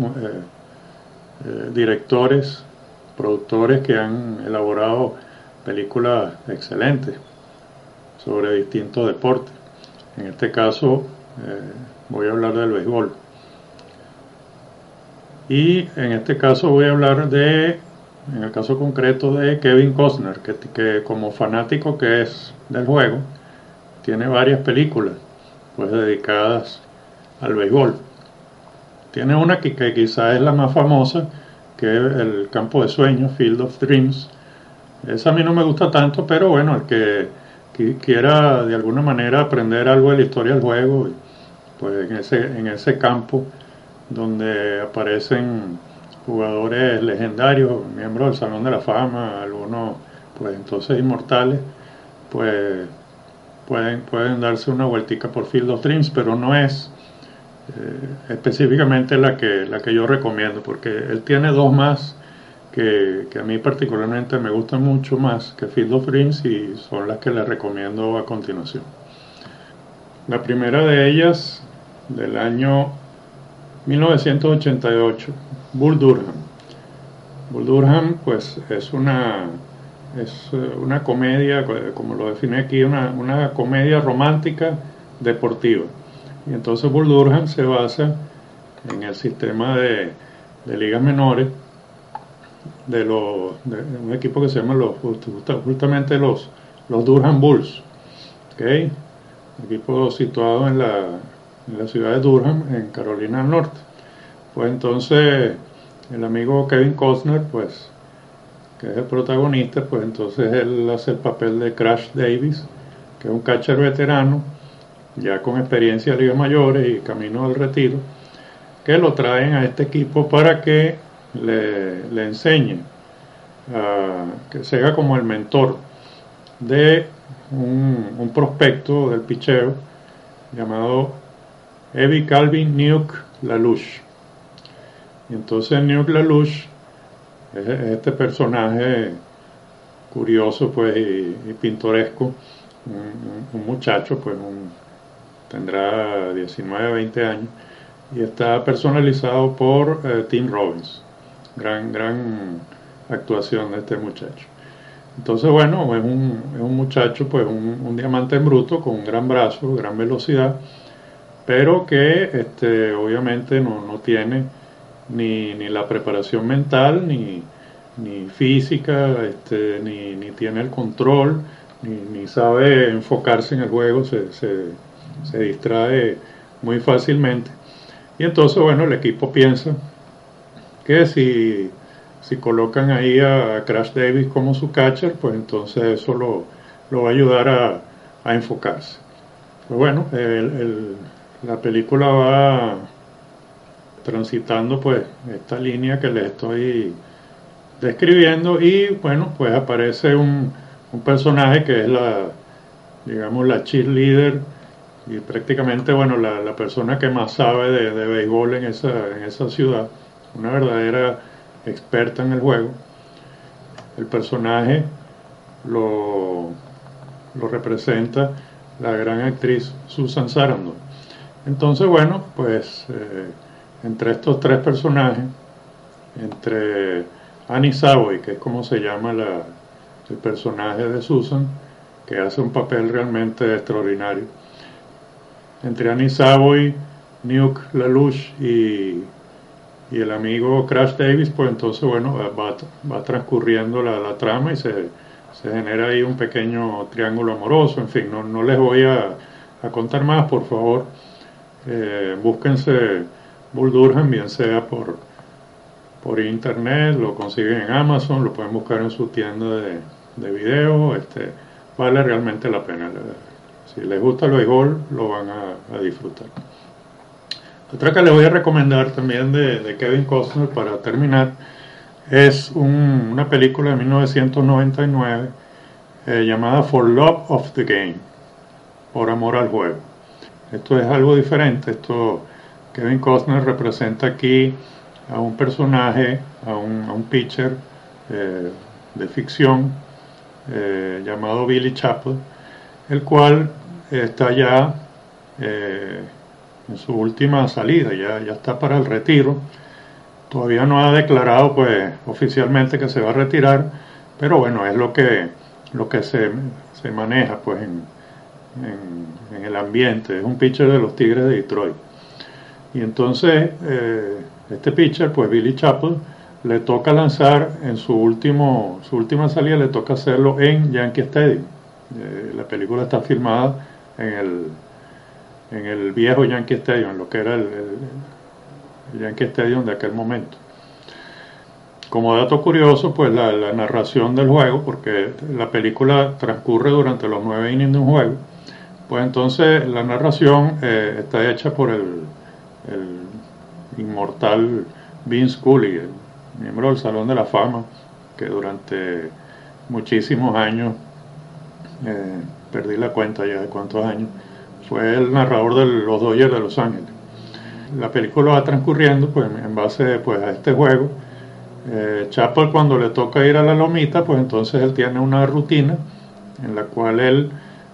directores, productores que han elaborado películas excelentes sobre distintos deportes. En este caso voy a hablar del béisbol, y en este caso voy a hablar de en el caso concreto de Kevin Costner, que como fanático que es del juego, tiene varias películas pues dedicadas al béisbol. Tiene una que quizás es la más famosa, que es El Campo de Sueños, Field of Dreams. Esa a mí no me gusta tanto, pero bueno, el que quiera de alguna manera aprender algo de la historia del juego, pues en ese campo donde aparecen jugadores legendarios, miembros del Salón de la Fama, algunos pues entonces inmortales, pues pueden darse una vueltica por Field of Dreams, pero no es específicamente la que yo recomiendo, porque él tiene dos más que a mí particularmente me gustan mucho más que Field of Dreams, y son las que les recomiendo a continuación. La primera de ellas, del año 1988, Bull Durham. Bull Durham pues es una comedia, como lo define aquí, una comedia romántica deportiva. Y entonces Bull Durham se basa en el sistema de ligas menores de un equipo que se llama justamente los Durham Bulls, ¿okay? Equipo situado en la ciudad de Durham, en Carolina del Norte. Pues entonces el amigo Kevin Costner, pues, que es el protagonista, pues entonces él hace el papel de Crash Davis, que es un catcher veterano, ya con experiencia de ligas mayores y camino al retiro, que lo traen a este equipo para que le enseñe, que sea como el mentor de un prospecto del picheo llamado Evie Calvin Nuke LaLoosh. Y entonces Nuke LaLoosh es este personaje curioso pues y pintoresco, un muchacho pues tendrá 19, 20 años, y está personalizado por Tim Robbins. Gran actuación de este muchacho. Entonces bueno, es un muchacho pues un diamante en bruto, con un gran brazo, gran velocidad, pero que obviamente no tiene ni la preparación mental, ni física, ni tiene el control, ni sabe enfocarse en el juego, se distrae muy fácilmente. Y entonces bueno, el equipo piensa que si colocan ahí a Crash Davis como su catcher, pues entonces eso lo va a ayudar a enfocarse. Pues bueno, la película va transitando pues esta línea que les estoy describiendo, y bueno, pues aparece un personaje que es la cheerleader, y prácticamente bueno la persona que más sabe de béisbol en esa ciudad, una verdadera experta en el juego. El personaje lo representa la gran actriz Susan Sarandon. Entonces bueno, pues entre estos tres personajes, entre Annie Savoy, que es como se llama el personaje de Susan, que hace un papel realmente extraordinario, entre Annie Savoy, Nuke LaLoosh y el amigo Crash Davis, pues entonces bueno, va transcurriendo la trama, y se genera ahí un pequeño triángulo amoroso. En fin, no les voy a contar más, por favor. Búsquense Bull Durham, bien sea por internet, lo consiguen en Amazon, lo pueden buscar en su tienda de video. Vale realmente la pena. Si les gusta el béisbol, lo van a disfrutar. Otra que les voy a recomendar también de Kevin Costner para terminar es una película de 1999 llamada For Love of the Game, por amor al juego. Esto es algo diferente. Kevin Costner representa aquí a un personaje, a un pitcher de ficción llamado Billy Chapel, el cual está ya en su última salida, ya está para el retiro. Todavía no ha declarado pues oficialmente que se va a retirar, pero bueno, es lo que se maneja pues en el ambiente. Es un pitcher de los Tigres de Detroit. Y entonces este pitcher, pues Billy Chapel, le toca lanzar en su última salida, le toca hacerlo en Yankee Stadium. La película está filmada en el viejo Yankee Stadium, lo que era el Yankee Stadium de aquel momento. Como dato curioso, pues la narración del juego, porque la película transcurre durante los 9 innings de un juego, pues entonces la narración está hecha por el inmortal Vince Cooley, el miembro del Salón de la Fama, que durante muchísimos años, perdí la cuenta ya de cuántos años, fue el narrador de los Dodgers de Los Ángeles. La película va transcurriendo pues en base pues a este juego. Chappell, cuando le toca ir a la lomita, pues entonces él tiene una rutina en la cual él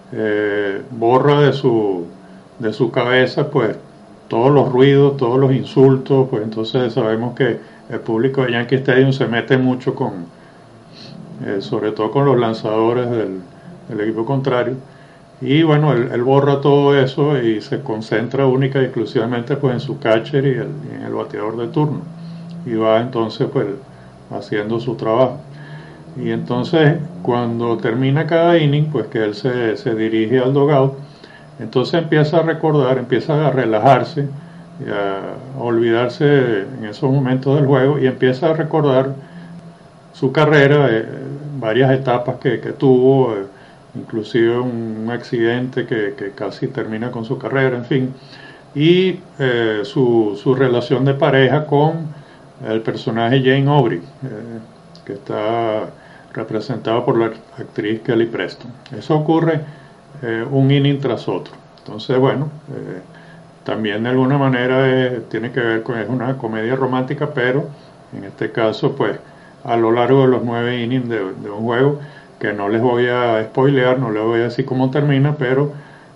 borra de su cabeza pues todos los ruidos, todos los insultos. Pues entonces sabemos que el público de Yankee Stadium se mete mucho con sobre todo con los lanzadores del equipo contrario, y bueno, él borra todo eso y se concentra única y exclusivamente pues en su catcher y en el bateador de turno, y va entonces pues haciendo su trabajo. Y entonces cuando termina cada inning, pues que él se dirige al dugout, entonces empieza a recordar, empieza a relajarse y a olvidarse en esos momentos del juego, y empieza a recordar su carrera, varias etapas que tuvo, inclusive un accidente que casi termina con su carrera, en fin, y su relación de pareja con el personaje Jane Aubrey, que está representado por la actriz Kelly Preston. Eso ocurre un inning tras otro. Entonces, bueno, también de alguna manera tiene que ver con, es una comedia romántica, pero en este caso, pues, a lo largo de los 9 innings de un juego, que no les voy a spoilear, no les voy a decir cómo termina, pero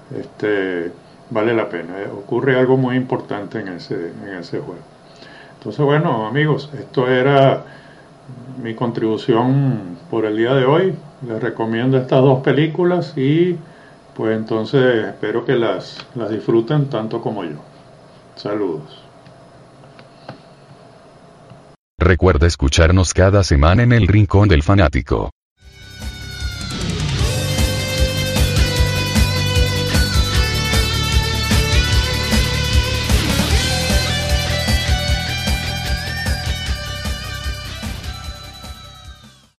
vale la pena. Ocurre algo muy importante en ese juego. Entonces, bueno, amigos, esto era mi contribución por el día de hoy. Les recomiendo estas 2 películas y pues entonces espero que las disfruten tanto como yo. Saludos. Recuerda escucharnos cada semana en El Rincón del Fanático.